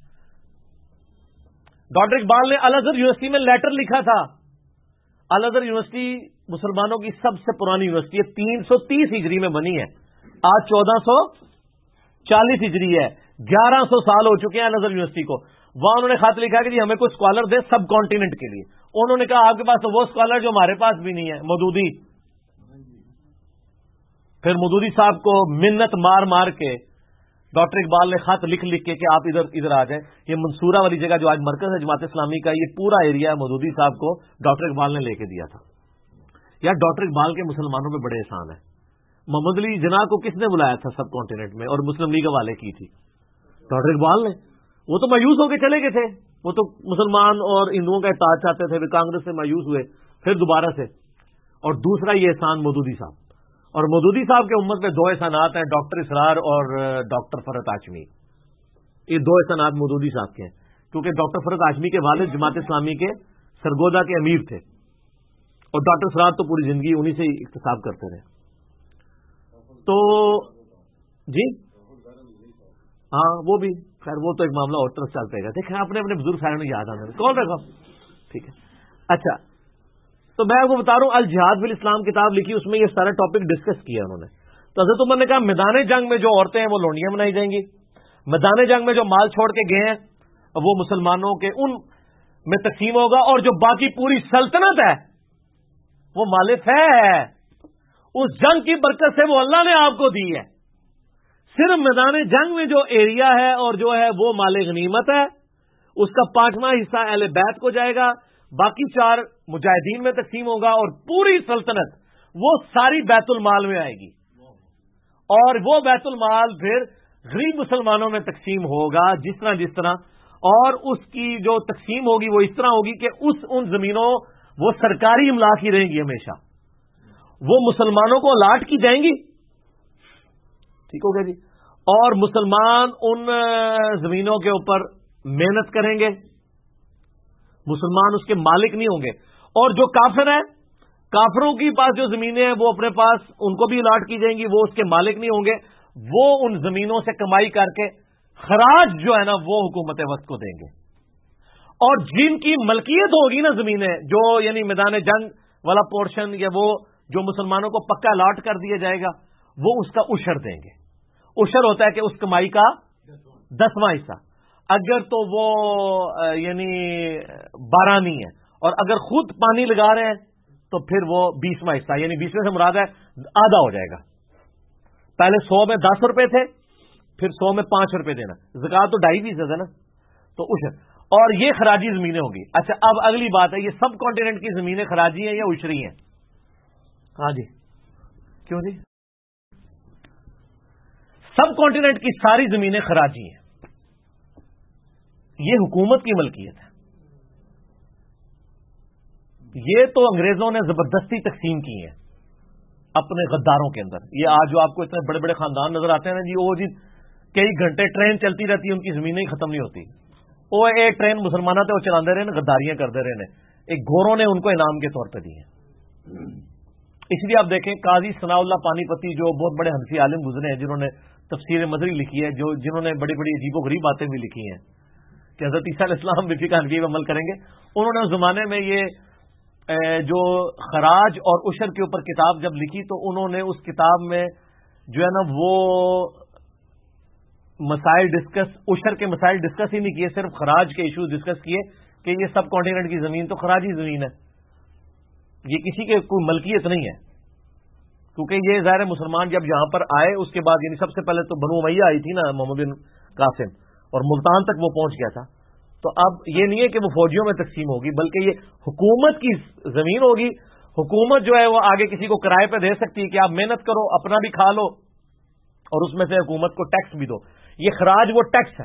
ڈاکٹر اقبال نے الازہر یونیورسٹی میں لیٹر لکھا تھا. الازہر یونیورسٹی مسلمانوں کی سب سے پرانی یونیورسٹی ہے، 330 ہجری میں بنی ہے، آج 1440 ہجری ہے. 1100 سال ہو چکے ہیں الازہر یونیورسٹی کو. وہاں انہوں نے خط لکھا کہ جی ہمیں کوئی اسکالر دے سب کانٹیننٹ کے لیے. انہوں نے کہا آپ کے پاس تو وہ اسکالر جو ہمارے پاس بھی نہیں ہے، مودودی. پھر مودودی صاحب کو منت مار مار کے ڈاکٹر اقبال نے خط لکھ کے کہ آپ ادھر آ جائیں. یہ منصورہ والی جگہ جو آج مرکز ہے جماعت اسلامی کا، یہ پورا ایریا مودودی صاحب کو ڈاکٹر اقبال نے لے کے دیا تھا. یار ڈاکٹر اقبال کے مسلمانوں پہ بڑے احسان ہیں. محمد علی جناح کو کس نے بلایا تھا سب کانٹیننٹ میں اور مسلم لیگ حوالے کی تھی؟ ڈاکٹر اقبال نے. وہ تو مایوس ہو کے چلے گئے تھے، وہ تو مسلمان اور ہندوؤں کا اتحاد چاہتے تھے، پھر کانگریس سے مایوس ہوئے، پھر دوبارہ سے. اور دوسرا یہ احسان مودودی صاحب. اور مودودی صاحب کے امت میں 2 احسانات ہیں، ڈاکٹر اسرار اور ڈاکٹر فرحت ہاشمی. یہ 2 احسانات مودودی صاحب کے ہیں، کیونکہ ڈاکٹر فرحت ہاشمی کے والد جماعت اسلامی کے سرگودا کے امیر تھے، اور ڈاکٹر اسرار تو پوری زندگی انہی سے اکتساب کرتے رہے. تو جی ہاں وہ بھی خیر وہ تو ایک معاملہ اور طرف چلتے گا. دیکھیں اپنے بزرگ سارے یاد آنا کون رکھا. ٹھیک ہے. اچھا تو میں آپ کو بتا رہا ہوں، الجہاد فی الاسلام کتاب لکھی، اس میں یہ سارا ٹاپک ڈسکس کیا انہوں نے. تو حضرت عمر نے کہا میدان جنگ میں جو عورتیں ہیں وہ لونڈیاں بنائی جائیں گی، میدان جنگ میں جو مال چھوڑ کے گئے ہیں وہ مسلمانوں کے ان میں تقسیم ہوگا، اور جو باقی پوری سلطنت ہے وہ مال فہ ہے، اس جنگ کی برکت سے وہ اللہ نے آپ کو دی ہے. صرف میدان جنگ میں جو ایریا ہے اور جو ہے وہ مال غنیمت ہے، اس کا 5واں حصہ اہل بیت کو جائے گا، باقی 4 مجاہدین میں تقسیم ہوگا، اور پوری سلطنت وہ ساری بیت المال میں آئے گی. اور وہ بیت المال پھر غریب مسلمانوں میں تقسیم ہوگا جس طرح، اور اس کی جو تقسیم ہوگی وہ اس طرح ہوگی کہ ان زمینوں وہ سرکاری املاک ہی رہیں گی ہمیشہ، وہ مسلمانوں کو الاٹ کی جائیں گی. ٹھیک ہو گیا جی. اور مسلمان ان زمینوں کے اوپر محنت کریں گے، مسلمان اس کے مالک نہیں ہوں گے. اور جو کافر ہیں، کافروں کے پاس جو زمینیں ہیں وہ اپنے پاس ان کو بھی الاٹ کی جائیں گی، وہ اس کے مالک نہیں ہوں گے. وہ ان زمینوں سے کمائی کر کے خراج جو ہے نا وہ حکومت وقت کو دیں گے. اور جن کی ملکیت ہوگی نا زمینیں، جو یعنی میدان جنگ والا پورشن یا وہ جو مسلمانوں کو پکا الاٹ کر دیا جائے گا، وہ اس کا عشر دیں گے. عشر ہوتا ہے کہ اس کمائی کا 10واں حصہ. اگر تو وہ یعنی بارانی ہے اور اگر خود پانی لگا رہے ہیں تو پھر وہ 20واں حصہ، یعنی 20ویں سے مراد ہے آدھا ہو جائے گا. پہلے 100 میں 10 روپے تھے، پھر 100 میں 5 روپے دینا. زکات تو 2.5% ہے نا، تو عشر. اور یہ خراجی زمینیں ہوں گی. اچھا اب اگلی بات ہے، یہ سب کانٹیننٹ کی زمینیں خراجی ہیں یا عشری ہیں؟ ہاں جی کیوں جی؟ سب کانٹیننٹ کی ساری زمینیں خراجی ہیں، یہ حکومت کی ملکیت ہے. یہ تو انگریزوں نے زبردستی تقسیم کی ہیں اپنے غداروں کے اندر. یہ آج جو آپ کو اتنے بڑے بڑے خاندان نظر آتے ہیں نا جی، وہ جی کئی گھنٹے ٹرین چلتی رہتی ہے، ان کی زمینیں ہی ختم نہیں ہوتی. وہ ایک ٹرین مسلمانوں سے وہ چلاتے رہے نا، غداریاں کرتے رہے. ایک گوروں نے ان کو انعام کے طور پہ دی ہیں. اس لیے آپ دیکھیں قاضی ثناء اللہ پانی پتی جو بہت بڑے حنفی عالم گزرے ہیں، جنہوں نے تفسیر مظہری لکھی ہے، جنہوں نے بڑی بڑی عجیب و غریب باتیں بھی لکھی ہیں کہ حضرت عیسیٰ علیہ السلام بھی فقہ حنفی پر عمل کریں گے. انہوں نے اس زمانے میں یہ جو خراج اور عشر کے اوپر کتاب جب لکھی تو انہوں نے اس کتاب میں جو ہے نا وہ مسائل ڈسکس، عشر کے مسائل ڈسکس ہی نہیں کیے، صرف خراج کے ایشوز ڈسکس کیے کہ یہ سب کانٹیننٹ کی زمین تو خراجی زمین ہے، یہ کسی کے کوئی ملکیت نہیں ہے. کیونکہ یہ ظاہر مسلمان جب یہاں پر آئے اس کے بعد یعنی سب سے پہلے تو بنو امیہ آئی تھی نا، محمد بن قاسم، اور ملتان تک وہ پہنچ گیا تھا. تو اب یہ نہیں ہے کہ وہ فوجیوں میں تقسیم ہوگی، بلکہ یہ حکومت کی زمین ہوگی. حکومت جو ہے وہ آگے کسی کو کرائے پہ دے سکتی ہے کہ آپ محنت کرو، اپنا بھی کھا لو، اور اس میں سے حکومت کو ٹیکس بھی دو. یہ خراج وہ ٹیکس ہے.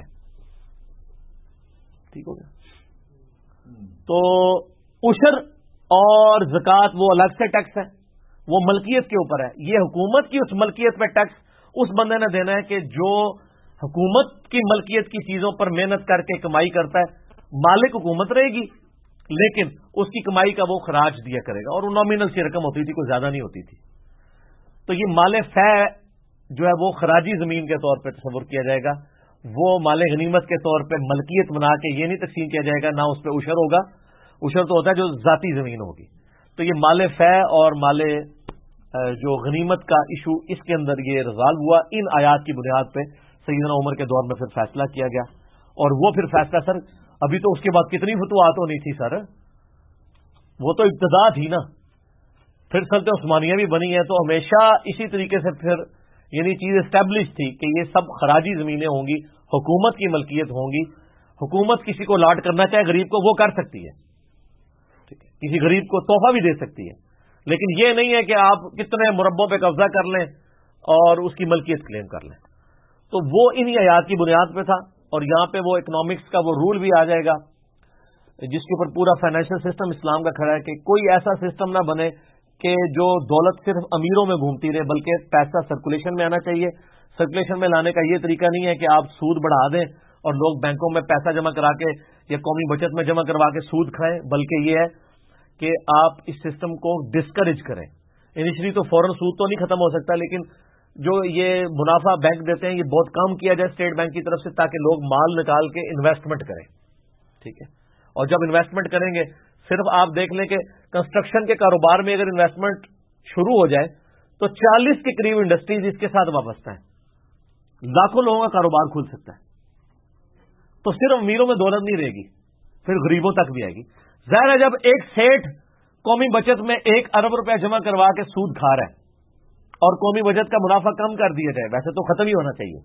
ٹھیک ہو گیا. تو عشر اور زکوٰۃ وہ الگ سے ٹیکس ہے، وہ ملکیت کے اوپر ہے. یہ حکومت کی اس ملکیت پہ ٹیکس اس بندے نے دینا ہے کہ جو حکومت کی ملکیت کی چیزوں پر محنت کر کے کمائی کرتا ہے. مالک حکومت رہے گی لیکن اس کی کمائی کا وہ خراج دیا کرے گا، اور وہ نامینل سی رقم ہوتی تھی، کوئی زیادہ نہیں ہوتی تھی. تو یہ مال فے جو ہے وہ خراجی زمین کے طور پہ تصور کیا جائے گا، وہ مال غنیمت کے طور پہ ملکیت بنا کے یہ نہیں تقسیم کیا جائے گا، نہ اس پہ عشر ہوگا. عشر تو ہوتا ہے جو ذاتی زمین ہوگی. تو یہ مال فے اور مال جو غنیمت کا ایشو، اس کے اندر یہ ریزالو ہوا. ان آیات کی بنیاد پہ سیدنا عمر کے دور میں پھر فیصلہ کیا گیا، اور وہ پھر فیصلہ سر ابھی تو اس کے بعد کتنی فتوحات ہونی تھی سر، وہ تو ابتدا تھی نا. پھر سلطنت عثمانیہ بھی بنی ہے، تو ہمیشہ اسی طریقے سے پھر یعنی چیز اسٹیبلش تھی کہ یہ سب خراجی زمینیں ہوں گی، حکومت کی ملکیت ہوں گی. حکومت کسی کو الاٹ کرنا چاہے غریب کو وہ کر سکتی ہے، ٹھیک ہے، کسی غریب کو تحفہ بھی دے سکتی ہے، لیکن یہ نہیں ہے کہ آپ کتنے مربوں پہ قبضہ کر لیں اور اس کی ملکیت کلیم کر لیں. تو وہ انہی آیات کی بنیاد پہ تھا. اور یہاں پہ وہ اکنامکس کا وہ رول بھی آ جائے گا جس کے اوپر پورا فائنینشیل سسٹم اسلام کا کھڑا ہے کہ کوئی ایسا سسٹم نہ بنے کہ جو دولت صرف امیروں میں گھومتی رہے، بلکہ پیسہ سرکولیشن میں آنا چاہیے. سرکولیشن میں لانے کا یہ طریقہ نہیں ہے کہ آپ سود بڑھا دیں اور لوگ بینکوں میں پیسہ جمع کرا کے یا قومی بچت میں جمع کروا کے سود کھائیں، بلکہ یہ ہے کہ آپ اس سسٹم کو ڈسکریج کریں. انیشلی تو فوراً سود تو نہیں ختم ہو سکتا، لیکن جو یہ منافع بینک دیتے ہیں یہ بہت کم کیا جائے اسٹیٹ بینک کی طرف سے، تاکہ لوگ مال نکال کے انویسٹمنٹ کریں. ٹھیک ہے، اور جب انویسٹمنٹ کریں گے، صرف آپ دیکھ لیں کہ کنسٹرکشن کے کاروبار میں اگر انویسٹمنٹ شروع ہو جائے تو 40 کے قریب انڈسٹریز اس کے ساتھ وابستہ ہیں، لاکھوں لوگوں کا کاروبار کھل سکتا ہے. تو صرف امیروں میں دولت نہیں رہے گی، پھر غریبوں تک بھی آئے گی. ظاہر ہے جب ایک سیٹ قومی بچت میں 1 ارب روپیہ جمع کروا کے سود کھا رہا ہے اور قومی بچت کا منافع کم کر دیا جائے، ویسے تو ختم ہی ہونا چاہیے،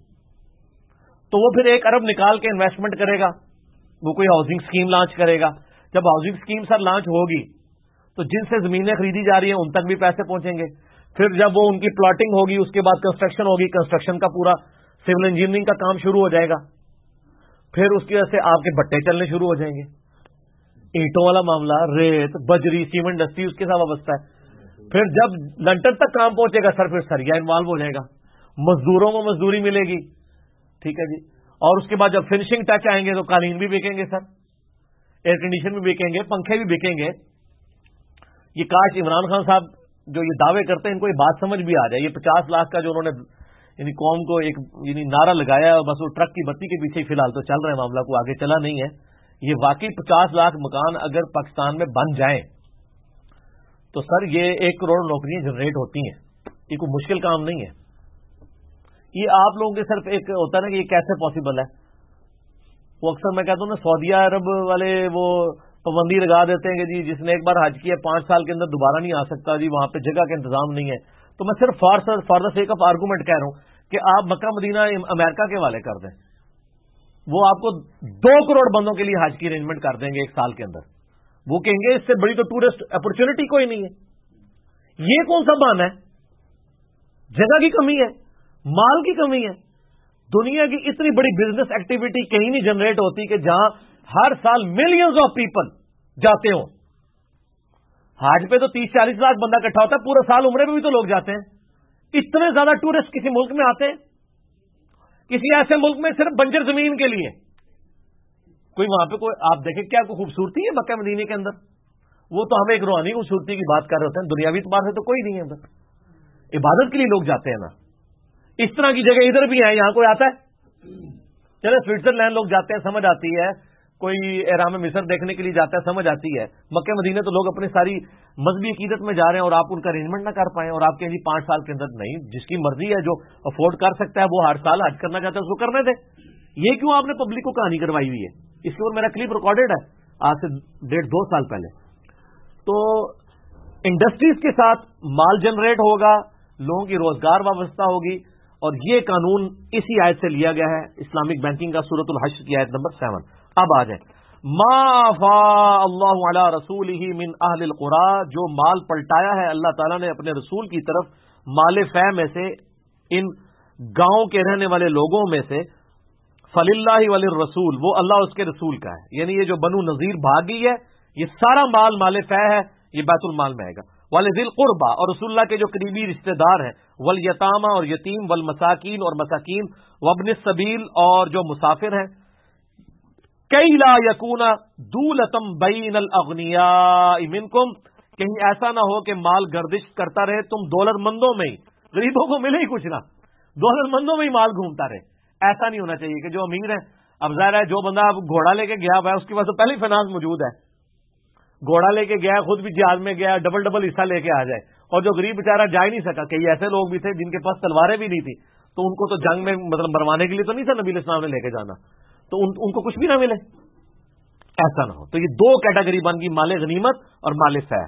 تو وہ پھر 1 ارب نکال کے انویسٹمنٹ کرے گا، وہ کوئی ہاؤسنگ اسکیم لانچ کرے گا. جب ہاؤسنگ اسکیم سر لانچ ہوگی تو جن سے زمینیں خریدی جا رہی ہیں ان تک بھی پیسے پہنچیں گے. پھر جب وہ ان کی پلاٹنگ ہوگی، اس کے بعد کنسٹرکشن ہوگی، کنسٹرکشن کا پورا سول انجینئرنگ کا کام شروع ہو جائے گا. پھر اس کی وجہ سے آپ کے بٹے چلنے شروع ہو جائیں گے. اینٹوں والا معاملہ، ریت، بجری، سیمنٹ انڈسٹری اس کے ساتھ وابستہ ہے. پھر جب لنٹر تک کام پہنچے گا سر، پھر سریا انوالو ہو جائے گا، مزدوروں کو مزدوری ملے گی. ٹھیک ہے جی. اور اس کے بعد جب فنشنگ ٹچ آئیں گے تو قالین بھی بکیں گے سر، ایئر کنڈیشن بھی بکیں گے، پنکھے بھی بکیں گے. یہ کاش عمران خان صاحب جو یہ دعوے کرتے ہیں ان کو یہ بات سمجھ بھی آ جائے. یہ 50 لاکھ کا جو انہوں نے یعنی قوم کو ایک یعنی نعرہ لگایا ہے، بس وہ ٹرک کی بتی کے پیچھے فی الحال تو چل رہا ہے معاملہ، کو آگے چلا نہیں ہے. یہ واقعی 50 لاکھ مکان اگر پاکستان میں بن جائیں تو سر یہ 1 کروڑ نوکریاں جنریٹ ہوتی ہیں. یہ کوئی مشکل کام نہیں ہے. یہ آپ لوگوں کے صرف ایک ہوتا ہے نا کہ یہ کیسے پاسبل ہے. وہ اکثر میں کہتا ہوں نا سعودیہ عرب والے وہ پابندی لگا دیتے ہیں کہ جی جس نے ایک بار حج کیا 5 سال کے اندر دوبارہ نہیں آ سکتا، جی وہاں پہ جگہ کا انتظام نہیں ہے. تو میں صرف for the sake of argument کہہ رہا ہوں کہ آپ مکہ مدینہ امریکہ کے حوالے کر دیں، وہ آپ کو 2 کروڑ بندوں کے لیے حج کی ارینجمنٹ کر دیں گے 1 سال کے اندر. وہ کہیں گے اس سے بڑی تو ٹورسٹ اپرچونٹی کوئی نہیں ہے. یہ کون سا بہانہ ہے؟ جگہ کی کمی ہے، مال کی کمی ہے. دنیا کی اتنی بڑی بزنس ایکٹیویٹی کہیں نہیں جنریٹ ہوتی کہ جہاں ہر سال ملینز آف پیپل جاتے ہوں. حج پہ تو 30-40 لاکھ بندہ اکٹھا ہوتا ہے، پورا سال عمرے میں بھی تو لوگ جاتے ہیں. اتنے زیادہ ٹورسٹ کسی ملک میں آتے ہیں، کسی ایسے ملک میں صرف بنجر زمین کے لیے. کوئی وہاں پہ کوئی آپ دیکھیں کیا کوئی خوبصورتی ہے مکہ مدینے کے اندر؟ وہ تو ہمیں ایک روحانی خوبصورتی کی بات کر رہے ہوتے ہیں، دنیاوی اعتبار سے تو کوئی نہیں ہے اندر. عبادت کے لیے لوگ جاتے ہیں نا. اس طرح کی جگہ ادھر بھی ہے، یہاں کوئی آتا ہے؟ چلے سوئٹزرلینڈ لوگ جاتے ہیں، سمجھ آتی ہے. کوئی احرام مصر دیکھنے کے لیے جاتا ہے، سمجھ آتی ہے. مکہ مدینے تو لوگ اپنی ساری مذہبی عقیدت میں جا رہے ہیں اور آپ ان کا ارینجمنٹ نہ کر پائیں، اور آپ کہیں جی 5 سال کے اندر نہیں. جس کی مرضی ہے، جو افورڈ کر سکتا ہے وہ ہر سال حج کرنا چاہتا ہے اس کو کرنے دے. یہ کیوں آپ نے پبلک کو کہانی کروائی ہوئی ہے؟ اس کے اوپر میرا کلپ ریکارڈڈ ہے آج سے 1.5-2 سال پہلے. تو انڈسٹریز کے ساتھ مال جنریٹ ہوگا، لوگوں کی روزگار وابستہ ہوگی، اور یہ قانون اسی آیت سے لیا گیا ہے، اسلامک بینکنگ کا، سورۃ الحشر کی آیت نمبر 7. اب آ جائیں. ما افاء اللہ علی رسولہ من اہل القری، جو مال پلٹایا ہے اللہ تعالیٰ نے اپنے رسول کی طرف مال فے میں سے، ان گاؤں کے رہنے والے لوگوں میں سے، فللہ وللرسول، وہ اللہ اس کے رسول کا ہے. یعنی یہ جو بنو نذیر بھاگی ہے، یہ سارا مال فے ہے، یہ بیت المال میں آئے گا. وَلِذِي الْقُرْبَى، اور رسول اللہ کے جو قریبی رشتہ دار ہیں، وَالْيَتَامَى، اور یتیم، وَالْمَسَاكِين، اور مساکین، وَابْنِ السَّبِيلِ، اور جو مسافر ہیں. کئی لا یکون دولتم بین الاغنیاء منکم، کہیں ایسا نہ ہو کہ مال گردش کرتا رہے تم دولت مندوں میں ہی، غریبوں کو ملے ہی کچھ نہ، دولت مندوں میں ہی مال گھومتا رہے. ایسا نہیں ہونا چاہیے کہ جو امیر ہے، اب ظاہر ہے جو بندہ اب گھوڑا لے کے گیا ہوا ہے اس کے پاس تو پہلے ہی فائنانس موجود ہے، گھوڑا لے کے گیا، خود بھی جہاز میں گیا، ڈبل ڈبل حصہ لے کے آ جائے. اور جو غریب بیچارہ جا ہی نہیں سکا، کئی ایسے لوگ بھی تھے جن کے پاس تلواریں بھی نہیں تھی، تو ان کو تو جنگ میں مطلب مروانے کے لیے تو نہیں تھا نبی علیہ السلام نے لے کے جانا، تو ان کو کچھ بھی نہ ملے. ایسا نہ ہو. تو یہ دو کیٹیگری بن گئی، مال غنیمت اور مال فیح.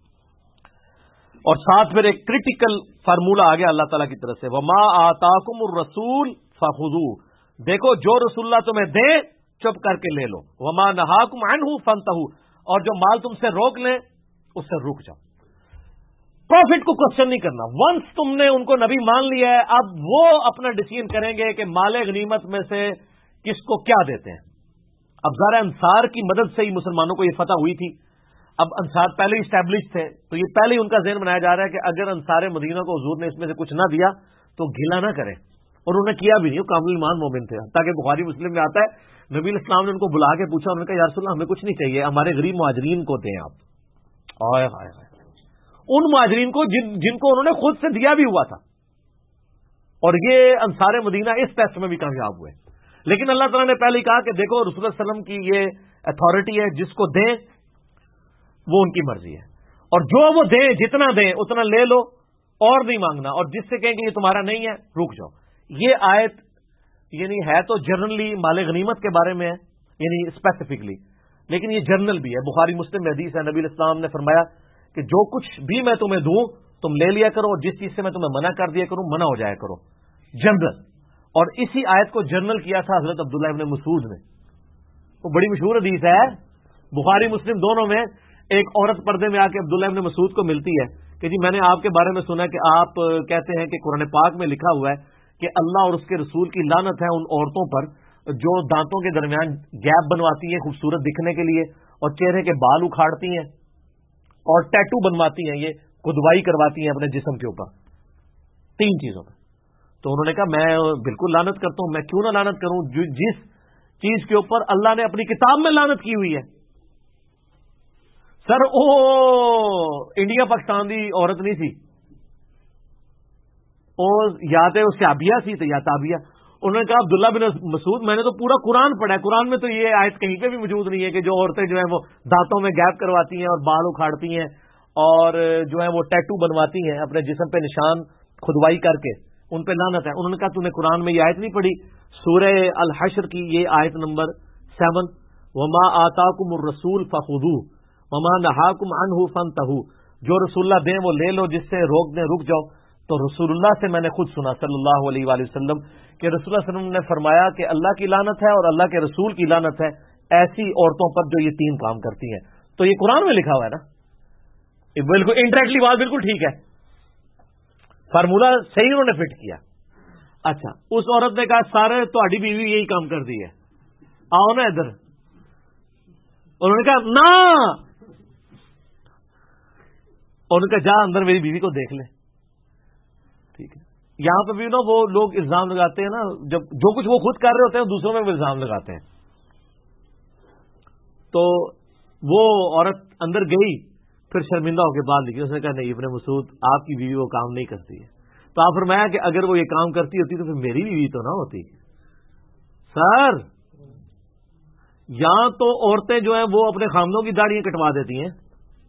اور ساتھ پھر ایک کریٹیکل فارمولہ آ گیا اللہ تعالیٰ کی طرف سے، وما آتاکم الرسول فخذوہ، دیکھو جو رسول اللہ تمہیں دے چپ کر کے لے لو، وما نہاکم عنہ فانتہوا، اور جو مال تم سے روک لیں اس سے رک جاؤ. پروفٹ کو کوشچن نہیں کرنا. ونس تم نے ان کو نبی مان لیا ہے، اب وہ اپنا ڈیسیژن کریں گے کہ مال غنیمت میں سے کس کو کیا دیتے ہیں. اب ذرا انصار کی مدد سے ہی مسلمانوں کو یہ فتح ہوئی تھی. اب انصار پہلے ہی اسٹیبلش تھے، تو یہ پہلے ہی ان کا ذہن بنایا جا رہا ہے کہ اگر انصار مدینہ کو حضور نے اس میں سے کچھ نہ دیا تو گلا نہ کریں. اور انہوں نے کیا بھی نہیں، وہ کامل ایمان مومن تھے. تاکہ بخاری مسلم میں آتا ہے نبی علیہ السلام نے ان کو بلا کے پوچھا، انہوں نے کہا یا رسول اللہ ہمیں کچھ نہیں چاہیے، ہمارے غریب مہاجرین کو دیں آپ. آئے ہائے ہائے، ان مہاجرین کو جن کو انہوں نے خود سے دیا بھی ہوا تھا. اور یہ انصار مدینہ اس ٹیسٹ میں بھی کامیاب ہوئے. لیکن اللہ تعالیٰ نے پہلے ہی کہا کہ دیکھو رسول اللہ علیہ وسلم کی یہ اتھارٹی ہے، جس کو دیں وہ ان کی مرضی ہے، اور جو وہ دیں جتنا دیں اتنا لے لو اور نہیں مانگنا، اور جس سے کہیں کہ یہ تمہارا نہیں ہے رک جاؤ. یہ آیت یعنی ہے تو جنرلی مال غنیمت کے بارے میں ہے، یعنی اسپیسیفکلی، لیکن یہ جنرل بھی ہے. بخاری مسلم میں حدیث ہے، نبی علیہ السلام نے فرمایا کہ جو کچھ بھی میں تمہیں دوں تم لے لیا کرو، اور جس چیز سے میں تمہیں منع کر دیا کروں منع ہو جایا کرو. جنرل. اور اسی آیت کو جنرل کیا تھا حضرت عبداللہ ابن مسعود نے. وہ بڑی مشہور حدیث ہے، بخاری مسلم دونوں میں. ایک عورت پردے میں آ کے عبداللہ ابن مسعود کو ملتی ہے کہ جی میں نے آپ کے بارے میں سنا کہ آپ کہتے ہیں کہ قرآن پاک میں لکھا ہوا ہے کہ اللہ اور اس کے رسول کی لعنت ہے ان عورتوں پر جو دانتوں کے درمیان گیپ بنواتی ہیں خوبصورت دکھنے کے لیے، اور چہرے کے بال اکھاڑتی ہیں اور ٹیٹو بنواتی ہیں، یہ کھدوائی کرواتی ہیں اپنے جسم کے اوپر. 3 چیزوں میں. تو انہوں نے کہا میں بالکل لعنت کرتا ہوں، میں کیوں نہ لعنت کروں جس چیز کے اوپر اللہ نے اپنی کتاب میں لعنت کی ہوئی ہے. سر او انڈیا پاکستان دی عورت نہیں سی، یا تو سیابیہ سی تو یا تابیہ. انہوں نے کہا عبداللہ بن مسعود میں نے تو پورا قرآن پڑھا ہے، قرآن میں تو یہ آیت کہیں پہ بھی موجود نہیں ہے کہ جو عورتیں جو ہیں وہ دانتوں میں گیپ کرواتی ہیں اور بال اکھاڑتی ہیں اور جو ہے وہ ٹیٹو بنواتی ہیں اپنے جسم پہ نشان کھدوائی کر کے، ان پہ لعنت ہے. انہوں نے کہا تم نے قرآن میں یہ آیت نہیں پڑھی؟ سورہ الحشر کی یہ آیت نمبر 7، وما آتاکم الرسول فخذوہ وما نہاکم عنہ فانتہوا، جو رسول اللہ دیں وہ لے لو، جس سے روک دیں رک جاؤ. تو رسول اللہ سے میں نے خود سنا صلی اللہ علیہ وآلہ وسلم کہ رسول اللہ صلی اللہ علیہ وسلم نے فرمایا کہ اللہ کی لعنت ہے اور اللہ کے رسول کی لعنت ہے ایسی عورتوں پر جو یہ 3 کام کرتی ہیں. تو یہ قرآن میں لکھا ہوا ہے نا، بالکل انڈائریکٹلی بات بالکل ٹھیک ہے، فارمولہ صحیح انہوں نے فٹ کیا. اچھا اس عورت نے کہا سارے تہاڈی بیوی یہی کام کر دی ہے، آؤ نا ادھر. انہوں نے کہا نہ، انہوں نے کہا جا اندر میری بیوی کو دیکھ لے. ٹھیک ہے. یہاں پہ بھی نا وہ لوگ الزام لگاتے ہیں نا، جب جو کچھ وہ خود کر رہے ہوتے ہیں دوسروں میں بھی الزام لگاتے ہیں. تو وہ عورت اندر گئی، پھر شرمندہ ہو کے بعد نکلی. اس نے کہا نہیں ابن مسعود آپ کی بیوی وہ کام نہیں کرتی ہے. تو آپ فرمایا کہ اگر وہ یہ کام کرتی ہوتی تو پھر میری بیوی تو نہ ہوتی. سر یہاں تو عورتیں جو ہیں وہ اپنے خامدوں کی داڑیاں کٹوا دیتی ہیں،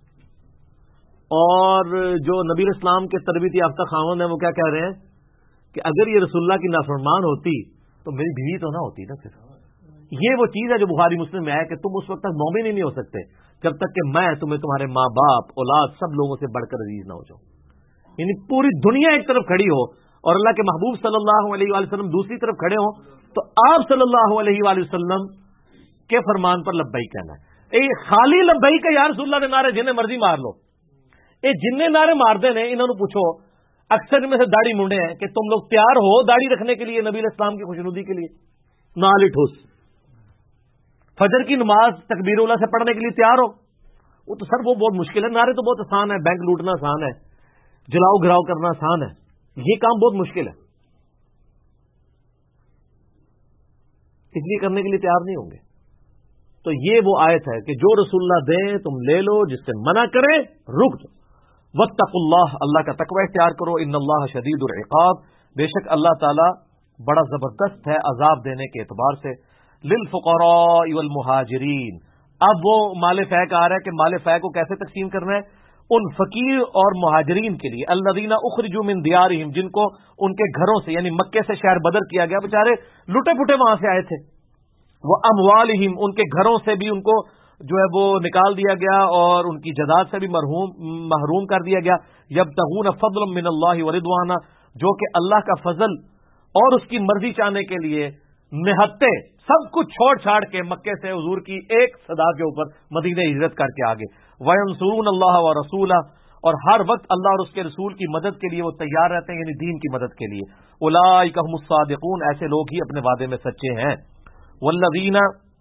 اور جو نبی اسلام کے تربیت یافتہ خاوند ہیں وہ کیا کہہ رہے ہیں کہ اگر یہ رسول اللہ کی نافرمان ہوتی تو میری بیوی تو نہ ہوتی نا. پھر یہ وہ چیز ہے جو بخاری مسلم میں ہے کہ تم اس وقت تک مومن ہی نہیں ہو سکتے جب تک کہ میں تمہیں تمہارے ماں باپ اولاد سب لوگوں سے بڑھ کر عزیز نہ ہو جاؤں. یعنی پوری دنیا ایک طرف کھڑی ہو اور اللہ کے محبوب صلی اللہ علیہ وآلہ وسلم دوسری طرف کھڑے ہوں تو آپ صلی اللہ علیہ وآلہ وسلم کے فرمان پر لبیک کہنا ہے. خالی لبیک کا یا رسول اللہ نے نعرے جنہیں مرضی مار لو، یہ جن نعرے مار دے نے انہوں نے پوچھو اکثر میں سے داڑھی منڈے ہیں کہ تم لوگ تیار ہو داڑھی رکھنے کے لیے نبی علیہ السلام کی خوشنودی کے لیے؟ نال ٹھوس فجر کی نماز تکبیر اولا سے پڑھنے کے لیے تیار ہو؟ وہ تو سر وہ بہت مشکل ہے. نعرے تو بہت آسان ہے، بینک لوٹنا آسان ہے، جلاؤ گراؤ کرنا آسان ہے، یہ کام بہت مشکل ہے، اس لیے کرنے کے لیے تیار نہیں ہوں گے. تو یہ وہ آیت ہے کہ جو رسول اللہ دیں تم لے لو، جس سے منع کریں رک دو. واتقوا اللہ، اللہ کا تقوی اختیار کرو. ان اللہ شدید العقاب، بے شک اللہ تعالی بڑا زبردست ہے عذاب دینے کے اعتبار سے. للفقراء والمہاجرین، اب وہ مال فے کا آ رہا ہے کہ مال فے کو کیسے تقسیم کرنا ہے. ان فقیر اور مہاجرین کے لیے، الذین اخرجوا من دیارہم، جن کو ان کے گھروں سے یعنی مکے سے شہر بدر کیا گیا، بیچارے لٹے پٹے وہاں سے آئے تھے. وہ اموالہم، ان کے گھروں سے بھی ان کو جو ہے وہ نکال دیا گیا اور ان کی جائیداد سے بھی محروم کر دیا گیا. یبتغون فضلا من اللہ ورضوانا، جو کہ اللہ کا فضل اور اس کی مرضی چاہنے کے لیے نہتے سب کچھ چھوڑ چھاڑ کے مکے سے حضور کی ایک صدا کے اوپر مدینہ ہجرت کر کے آگے. وینصرون اللہ ورسولہ، اور ہر وقت اللہ اور اس کے رسول کی مدد کے لیے وہ تیار رہتے ہیں، یعنی دین کی مدد کے لیے. اولئک هم الصادقون، ایسے لوگ ہی اپنے وعدے میں سچے ہیں. والذین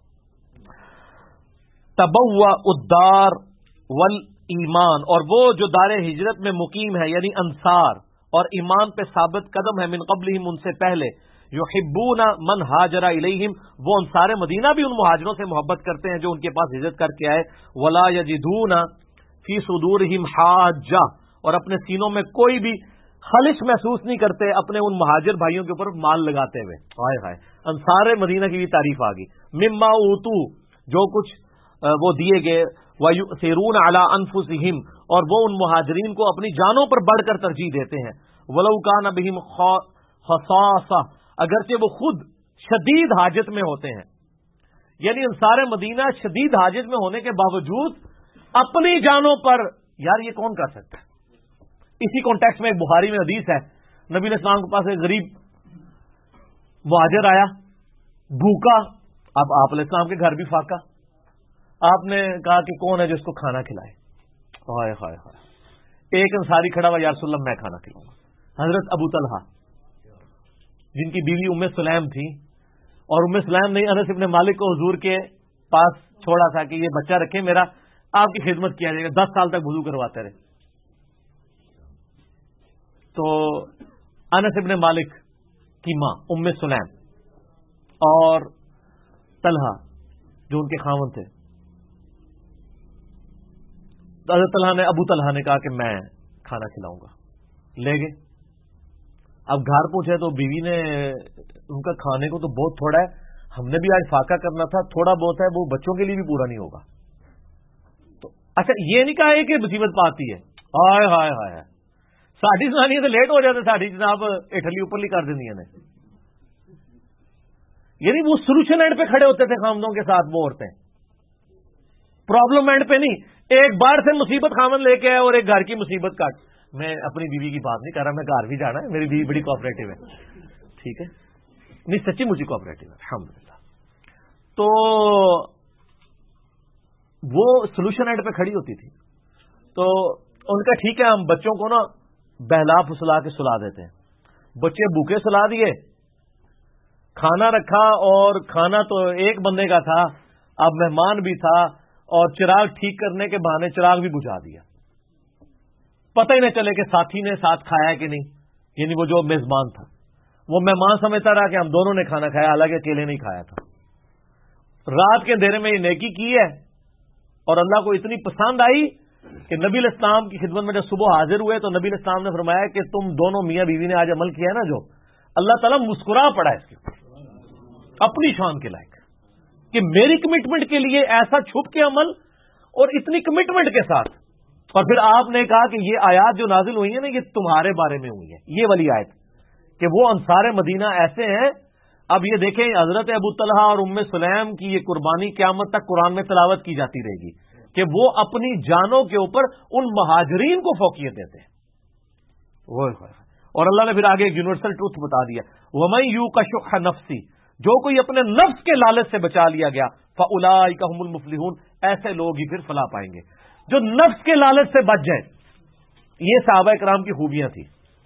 تبوأوا الدار والایمان، اور وہ جو دار ہجرت میں مقیم ہے یعنی انصار اور ایمان پہ ثابت قدم ہے، من قبلہم، ان سے پہلے، یحبون من ہاجر الیہم، وہ انصار مدینہ بھی ان مہاجروں سے محبت کرتے ہیں جو ان کے پاس ہجرت کر کے آئے. ولا یجدون فی صدورہم حاجہ، اور اپنے سینوں میں کوئی بھی خلش محسوس نہیں کرتے اپنے ان مہاجر بھائیوں کے اوپر مال لگاتے ہوئے. ہائے ہائے، انصار مدینہ کی بھی تعریف آ گئی. مما اوتو، جو کچھ وہ دیے گئے. وَيُؤْثِرُونَ عَلَىٰ أَنفُسِهِمْ، اور وہ ان مہاجرین کو اپنی جانوں پر بڑھ کر ترجیح دیتے ہیں. وَلَوْ كَانَ بِهِمْ خَصَاصَةٌ، اگرچہ وہ خود شدید حاجت میں ہوتے ہیں. یعنی انصار مدینہ شدید حاجت میں ہونے کے باوجود اپنی جانوں پر، یار یہ کون کر سکتا ہے. اسی کانٹیکس میں ایک بخاری میں حدیث ہے، نبی علیہ السلام کے پاس ایک غریب مہاجر آیا بھوکا. اب آپ علیہ السلام کے گھر بھی فاقہ، آپ نے کہا کہ کون ہے جو اس کو کھانا کھلائے. ہائے ہائے ہائے، ایک انصاری کھڑا ہوا، یا رسول اللہ میں کھانا کھلاؤں گا. حضرت ابو طلحہ جن کی بیوی ام سلیم تھی، اور ام سلیم نے انس ابن مالک کو حضور کے پاس چھوڑا تھا کہ یہ بچہ رکھے میرا، آپ کی خدمت کیا جائے گا. 10 سال تک وضو کرواتے رہے. تو انس ابن مالک کی ماں ام سلیم اور طلحہ جو ان کے خاوند تھے، حضرت طلحہ نے، ابو طلحہ نے کہا کہ میں کھانا کھلاؤں گا. لے گئے. اب گھر پہنچے تو بیوی نے ان کا کھانے کو تو بہت تھوڑا ہے، ہم نے بھی آج فاقہ کرنا تھا، تھوڑا بہت ہے وہ بچوں کے لیے بھی پورا نہیں ہوگا. تو اچھا یہ نہیں کہا ہے کہ مصیبت پاتی ہے. ہائے ہائے ہائے، ساڑھی سنانی تو لیٹ ہو جاتے، ساڑھی جناب اٹھلی اوپر کر دینی نے. یعنی وہ سولوشن اینڈ پہ کھڑے ہوتے تھے خامدوں کے ساتھ وہ عورتیں، پرابلم اینڈ پہ نہیں. ایک بار سے مصیبت خامن لے کے آئے اور ایک گھر کی مصیبت کاٹ. میں اپنی بیوی کی بات نہیں کر رہا، میں گھر بھی جانا ہے، میری بیوی بڑی کوآپریٹو ہے. ٹھیک ہے، نہیں سچی مجھے کوآپریٹو ہے الحمدللہ. تو وہ سولوشن اینڈ پہ کھڑی ہوتی تھی. تو ان کا ٹھیک ہے ہم بچوں کو نا بہلا پھسلا کے سلا دیتے ہیں. بچے بھوکے سلا دیے، کھانا رکھا اور کھانا تو ایک بندے کا تھا، اب مہمان بھی تھا اور چراغ ٹھیک کرنے کے بہانے چراغ بھی بجھا دیا. پتہ ہی نہ چلے کہ ساتھی نے ساتھ کھایا کہ نہیں. یعنی وہ جو میزبان تھا وہ مہمان سمجھتا رہا کہ ہم دونوں نے کھانا کھایا، حالانکہ اکیلے نہیں کھایا تھا. رات کے اندھیرے میں یہ نیکی کی ہے اور اللہ کو اتنی پسند آئی کہ نبی علیہ السلام کی خدمت میں جب صبح حاضر ہوئے تو نبی علیہ السلام نے فرمایا کہ تم دونوں میاں بیوی نے آج عمل کیا ہے نا، جو اللہ تعالیٰ مسکرا پڑا اس کے اپنی شان کے لائق کہ میری کمٹمنٹ کے لیے ایسا چھپ کے عمل اور اتنی کمٹمنٹ کے ساتھ. اور پھر آپ نے کہا کہ یہ آیات جو نازل ہوئی ہیں نا یہ تمہارے بارے میں ہوئی ہے، یہ والی آیت کہ وہ انصار مدینہ ایسے ہیں. اب یہ دیکھیں حضرت ابو طلحہ اور ام سلیم کی یہ قربانی قیامت تک قرآن میں تلاوت کی جاتی رہے گی کہ وہ اپنی جانوں کے اوپر ان مہاجرین کو فوقیت دیتے ہیں. اور اللہ نے پھر آگے ایک یونیورسل ٹروتھ بتا دیا، وَمَن يُوقَ شُحَّ نَفْسِهِ، جو کوئی اپنے نفس کے لالچ سے بچا لیا گیا، فَأُولَٰئِکَ هُمُ الْمُفْلِحُونَ، ایسے لوگ ہی پھر فلاح پائیں گے. جو نفس کے لالچ سے بچ جائے، یہ صحابہ کرام کی خوبیاں تھی.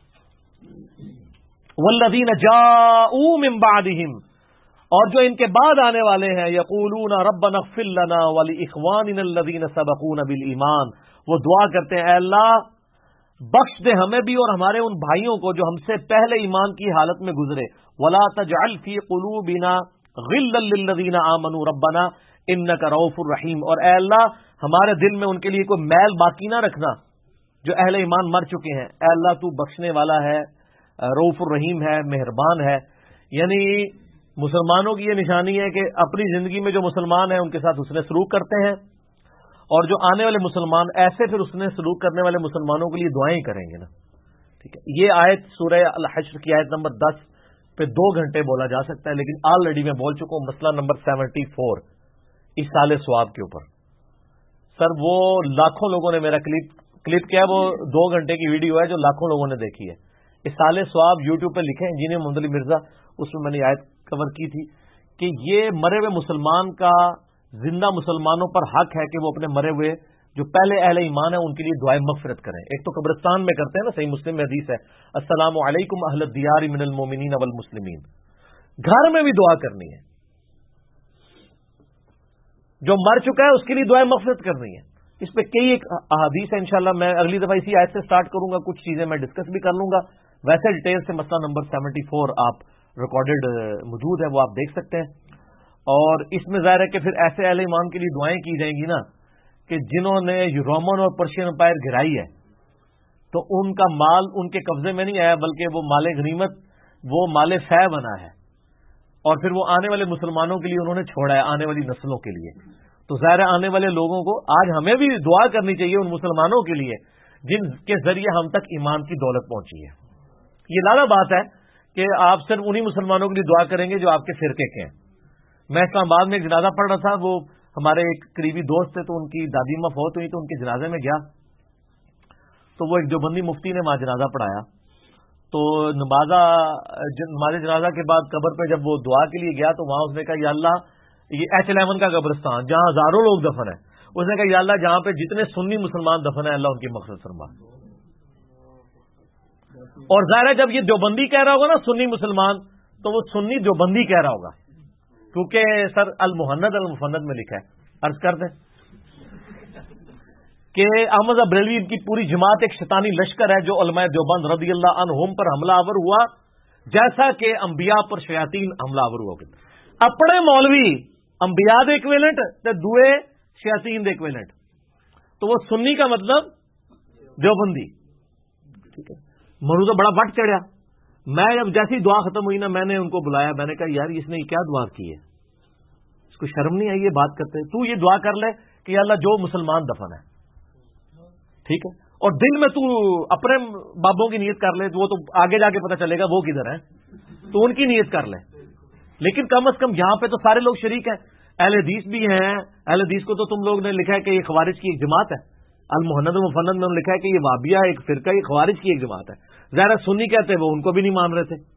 وَالَّذِينَ جَاءُوا مِن بَعْدِهِمْ، اور جو ان کے بعد آنے والے ہیں، یقولون ربنا اغفر لنا ولإخواننا الذین سبقونا بالایمان، وہ دعا کرتے ہیں اے اللہ بخش دے ہمیں بھی اور ہمارے ان بھائیوں کو جو ہم سے پہلے ایمان کی حالت میں گزرے. ولا تجعل فی قلوبنا غلا للذین آمنوا ربنا، انک رؤوف الرحیم، اور اے اللہ ہمارے دل میں ان کے لیے کوئی میل باقی نہ رکھنا جو اہل ایمان مر چکے ہیں، اے اللہ تو بخشنے والا ہے، رؤوف الرحیم ہے، مہربان ہے۔ یعنی مسلمانوں کی یہ نشانی ہے کہ اپنی زندگی میں جو مسلمان ہیں ان کے ساتھ حسن سلوک کرتے ہیں، اور جو آنے والے مسلمان ایسے پھر حسن سلوک کرنے والے مسلمانوں کے لیے دعائیں کریں گے نا، ٹھیک ہے۔ یہ آیت سورہ الحشر کی آیت نمبر 10 پہ 2 گھنٹے بولا جا سکتا ہے، لیکن آلریڈی میں بول چکا ہوں مسئلہ نمبر 74 ایصال ثواب کے اوپر۔ سر وہ لاکھوں لوگوں نے میرا کلپ کیا ہے، وہ 2 گھنٹے کی ویڈیو ہے جو لاکھوں لوگوں نے دیکھی ہے۔ ایصال ثواب یوٹیوب پہ لکھیں، انجینئر محمد علی مرزا، اس میں نے آیت کور کی تھی کہ یہ مرے ہوئے مسلمان کا زندہ مسلمانوں پر حق ہے کہ وہ اپنے مرے ہوئے جو پہلے اہل ایمان ہیں ان کے لیے دعائیں مغفرت کریں۔ ایک تو قبرستان میں کرتے ہیں نا، صحیح مسلم میں حدیث ہے، السلام علیکم اہل الدیار من المومنین والمسلمین، گھر میں بھی دعا کرنی ہے، جو مر چکا ہے اس کے لیے دعائیں مغفرت کرنی ہے۔ اس پہ کئی ایک احادیث ہے، انشاءاللہ میں اگلی دفعہ اسی آیت سے سٹارٹ کروں گا، کچھ چیزیں میں ڈسکس بھی کر لوں گا، ویسے ڈیٹیل سے مسئلہ نمبر 74 آپ ریکارڈڈ موجود ہے، وہ آپ دیکھ سکتے ہیں۔ اور اس میں ظاہر ہے کہ پھر ایسے اہل ایمان کے لیے دعائیں کی جائیں گی نا کہ جنہوں نے رومن اور پرشین امپائر گرائی ہے، تو ان کا مال ان کے قبضے میں نہیں آیا، بلکہ وہ مال غنیمت، وہ مال فے بنا ہے، اور پھر وہ آنے والے مسلمانوں کے لیے انہوں نے چھوڑا ہے، آنے والی نسلوں کے لیے۔ تو ظاہر آنے والے لوگوں کو آج ہمیں بھی دعا کرنی چاہیے ان مسلمانوں کے لیے جن کے ذریعے ہم تک ایمان کی دولت پہنچی ہے۔ یہ لازم بات ہے کہ آپ صرف انہی مسلمانوں کے لیے دعا کریں گے جو آپ کے فرقے کے ہیں۔ میں اسلام آباد میں ایک جنازہ پڑھ رہا تھا، وہ ہمارے ایک قریبی دوست تھے، تو ان کی دادی ماں فوت ہوئی، تو ان کے جنازے میں گیا، تو وہ ایک دیوبندی مفتی نے وہاں جنازہ پڑھایا، تو نماز جنازہ کے بعد قبر پہ جب وہ دعا کے لیے گیا تو وہاں اس نے کہا یا اللہ، یہ H11 کا قبرستان جہاں ہزاروں لوگ دفن ہیں، اس نے کہا یا اللہ جہاں پہ جتنے سنی مسلمان دفن ہیں اللہ ان کی مغفرت فرما۔ اور ظاہر ہے جب یہ دیوبندی کہہ رہا ہوگا نا سنی مسلمان، تو وہ سنی دیوبندی کہہ رہا ہوگا، کیونکہ سر المحند المفند میں لکھا ہے۔ عرض کر دیں کہ احمد بریلوی ان کی پوری جماعت ایک شیطانی لشکر ہے جو علماء دیوبند رضی اللہ عنہم پر حملہ آور ہوا، جیسا کہ انبیاء پر شیاطین حملہ آور ہوا۔ اپنے مولوی انبیاء دے ایکویلنٹ تے دوئے شیاطین دے ایکویلنٹ، تو وہ سنی کا مطلب دیوبندی، ٹھیک ہے۔ منو تو بڑا وٹ چڑھیا، میں جب جیسی دعا ختم ہوئی نا میں نے ان کو بلایا، میں نے کہا یار اس نے کیا دعا کی ہے، اس کو شرم نہیں آئی یہ بات کرتے؟ تو یہ دعا کر لے کہ یا اللہ جو مسلمان دفن ہے، ٹھیک ہے، اور دل میں تو اپنے بابوں کی نیت کر لے، وہ تو آگے جا کے پتہ چلے گا وہ کدھر ہے، تو ان کی نیت کر لے، لیکن کم از کم یہاں پہ تو سارے لوگ شریک ہیں، اہل حدیث بھی ہیں۔ اہل حدیث کو تو تم لوگ نے لکھا ہے کہ یہ خوارج کی ایک جماعت ہے، المحند مفند میں انہوں نے لکھا ہے کہ یہ وابیہ ایک فرقہ، یہ خوارج کی ایک جماعت ہے۔ ظاہر سنی کہتے ہیں وہ ان کو بھی نہیں مان رہے تھے،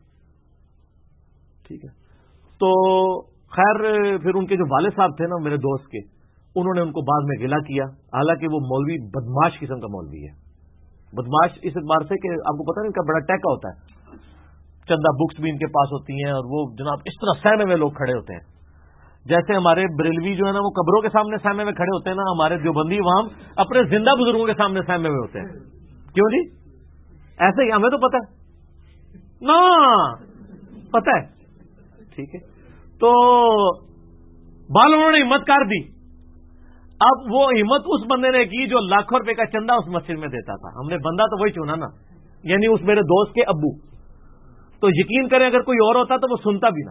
ٹھیک ہے۔ تو خیر پھر ان کے جو والد صاحب تھے نا میرے دوست کے، انہوں نے ان کو بعد میں گلہ کیا، حالانکہ وہ مولوی بدماش قسم کا مولوی ہے۔ بدماش اس اعتبار سے کہ آپ کو پتا نہیں ان کا بڑا ٹیکا ہوتا ہے، چندہ بکس بھی ان کے پاس ہوتی ہیں، اور وہ جناب اس طرح سہمے میں لوگ کھڑے ہوتے ہیں، جیسے ہمارے بریلوی جو ہے نا وہ قبروں کے سامنے سہمے میں کھڑے ہوتے ہیں نا، ہمارے دیوبندی وہاں اپنے زندہ بزرگوں کے سامنے سہمے میں ہوتے ہیں۔ کیوں جی؟ ایسے ہی ہمیں تو پتا ہے نا، پتا ہے، ٹھیک ہے۔ تو بال انہوں نے ہمت کر دی، اب وہ ہمت اس بندے نے کی جو لاکھوں روپے کا چندہ اس مسجد میں دیتا تھا، ہم نے بندہ تو وہی چنا نا، یعنی اس میرے دوست کے ابو۔ تو یقین کریں اگر کوئی اور ہوتا تو وہ سنتا بھی نہ۔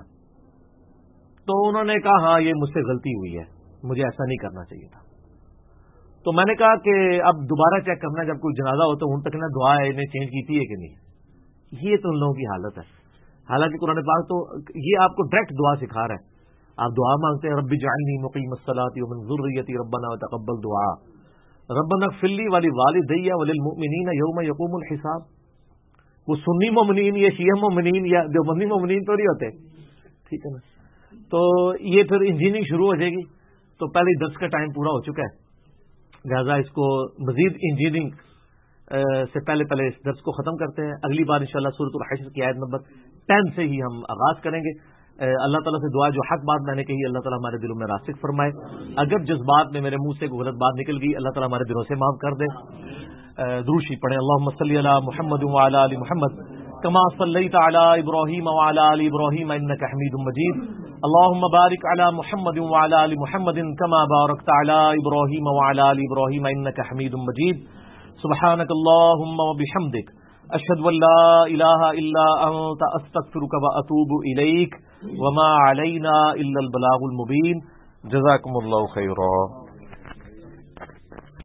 تو انہوں نے کہا ہاں یہ مجھ سے غلطی ہوئی ہے، مجھے ایسا نہیں کرنا چاہیے تھا۔ تو میں نے کہا کہ اب دوبارہ چیک کرنا جب کوئی جنازہ ہو تو ان تک نہ دعا انہیں چینج کی تھی ہے کہ نہیں، یہ تو ان لوگوں کی حالت ہے۔ حالانکہ قرآن پاک تو یہ آپ کو ڈائریکٹ دعا سکھا رہا ہے، آپ دعا مانگتے ہیں رب اجعلنی مقیم الصلاۃ ومن ذریتی ربنا وتقبل دعا، ربنا اغفر لی ولوالدی وللمؤمنین یوم یقوم الحساب۔ وہ سنی مومنین یا شیعہ مومنین یا دیوبندی مومنین تو نہیں ہوتے، ٹھیک ہے نا۔ تو یہ پھر انجینئرنگ شروع ہو جائے گی، تو پہلے درس کا ٹائم پورا ہو چکا ہے، لہٰذا اس کو مزید انجینئرنگ سے پہلے اس درس کو ختم کرتے ہیں۔ اگلی بار انشاءاللہ سورۃ الحشر کی آیت نمبر 10 سے ہی ہم آغاز کریں گے۔ اللہ تعالیٰ سے دعا جو حق بات میں نے کہی اللہ تعالیٰ ہمارے دلوں میں راسخ فرمائے، اگر جذبات میں میرے منہ سے کوئی غلط بات نکل گئی اللہ تعالیٰ ہمارے دلوں سے معاف کر دے۔ درود شریف پڑھیں، اللہم صلی علی محمد وعلی آل محمد کما صلیت علی ابراہیم وعلی آل ابراہیم انک حمید مجید۔ اللهم بارك على محمد وعلى آل محمد كما باركت على إبراهيم وعلى آل إبراهيم إنك حميد مجيد. سبحانك اللهم وبحمدك أشهد أن لا إله إلا أنت أستغفرك وأتوب إليك وما علينا إلا البلاغ المبين. جزاكم الله خيرا.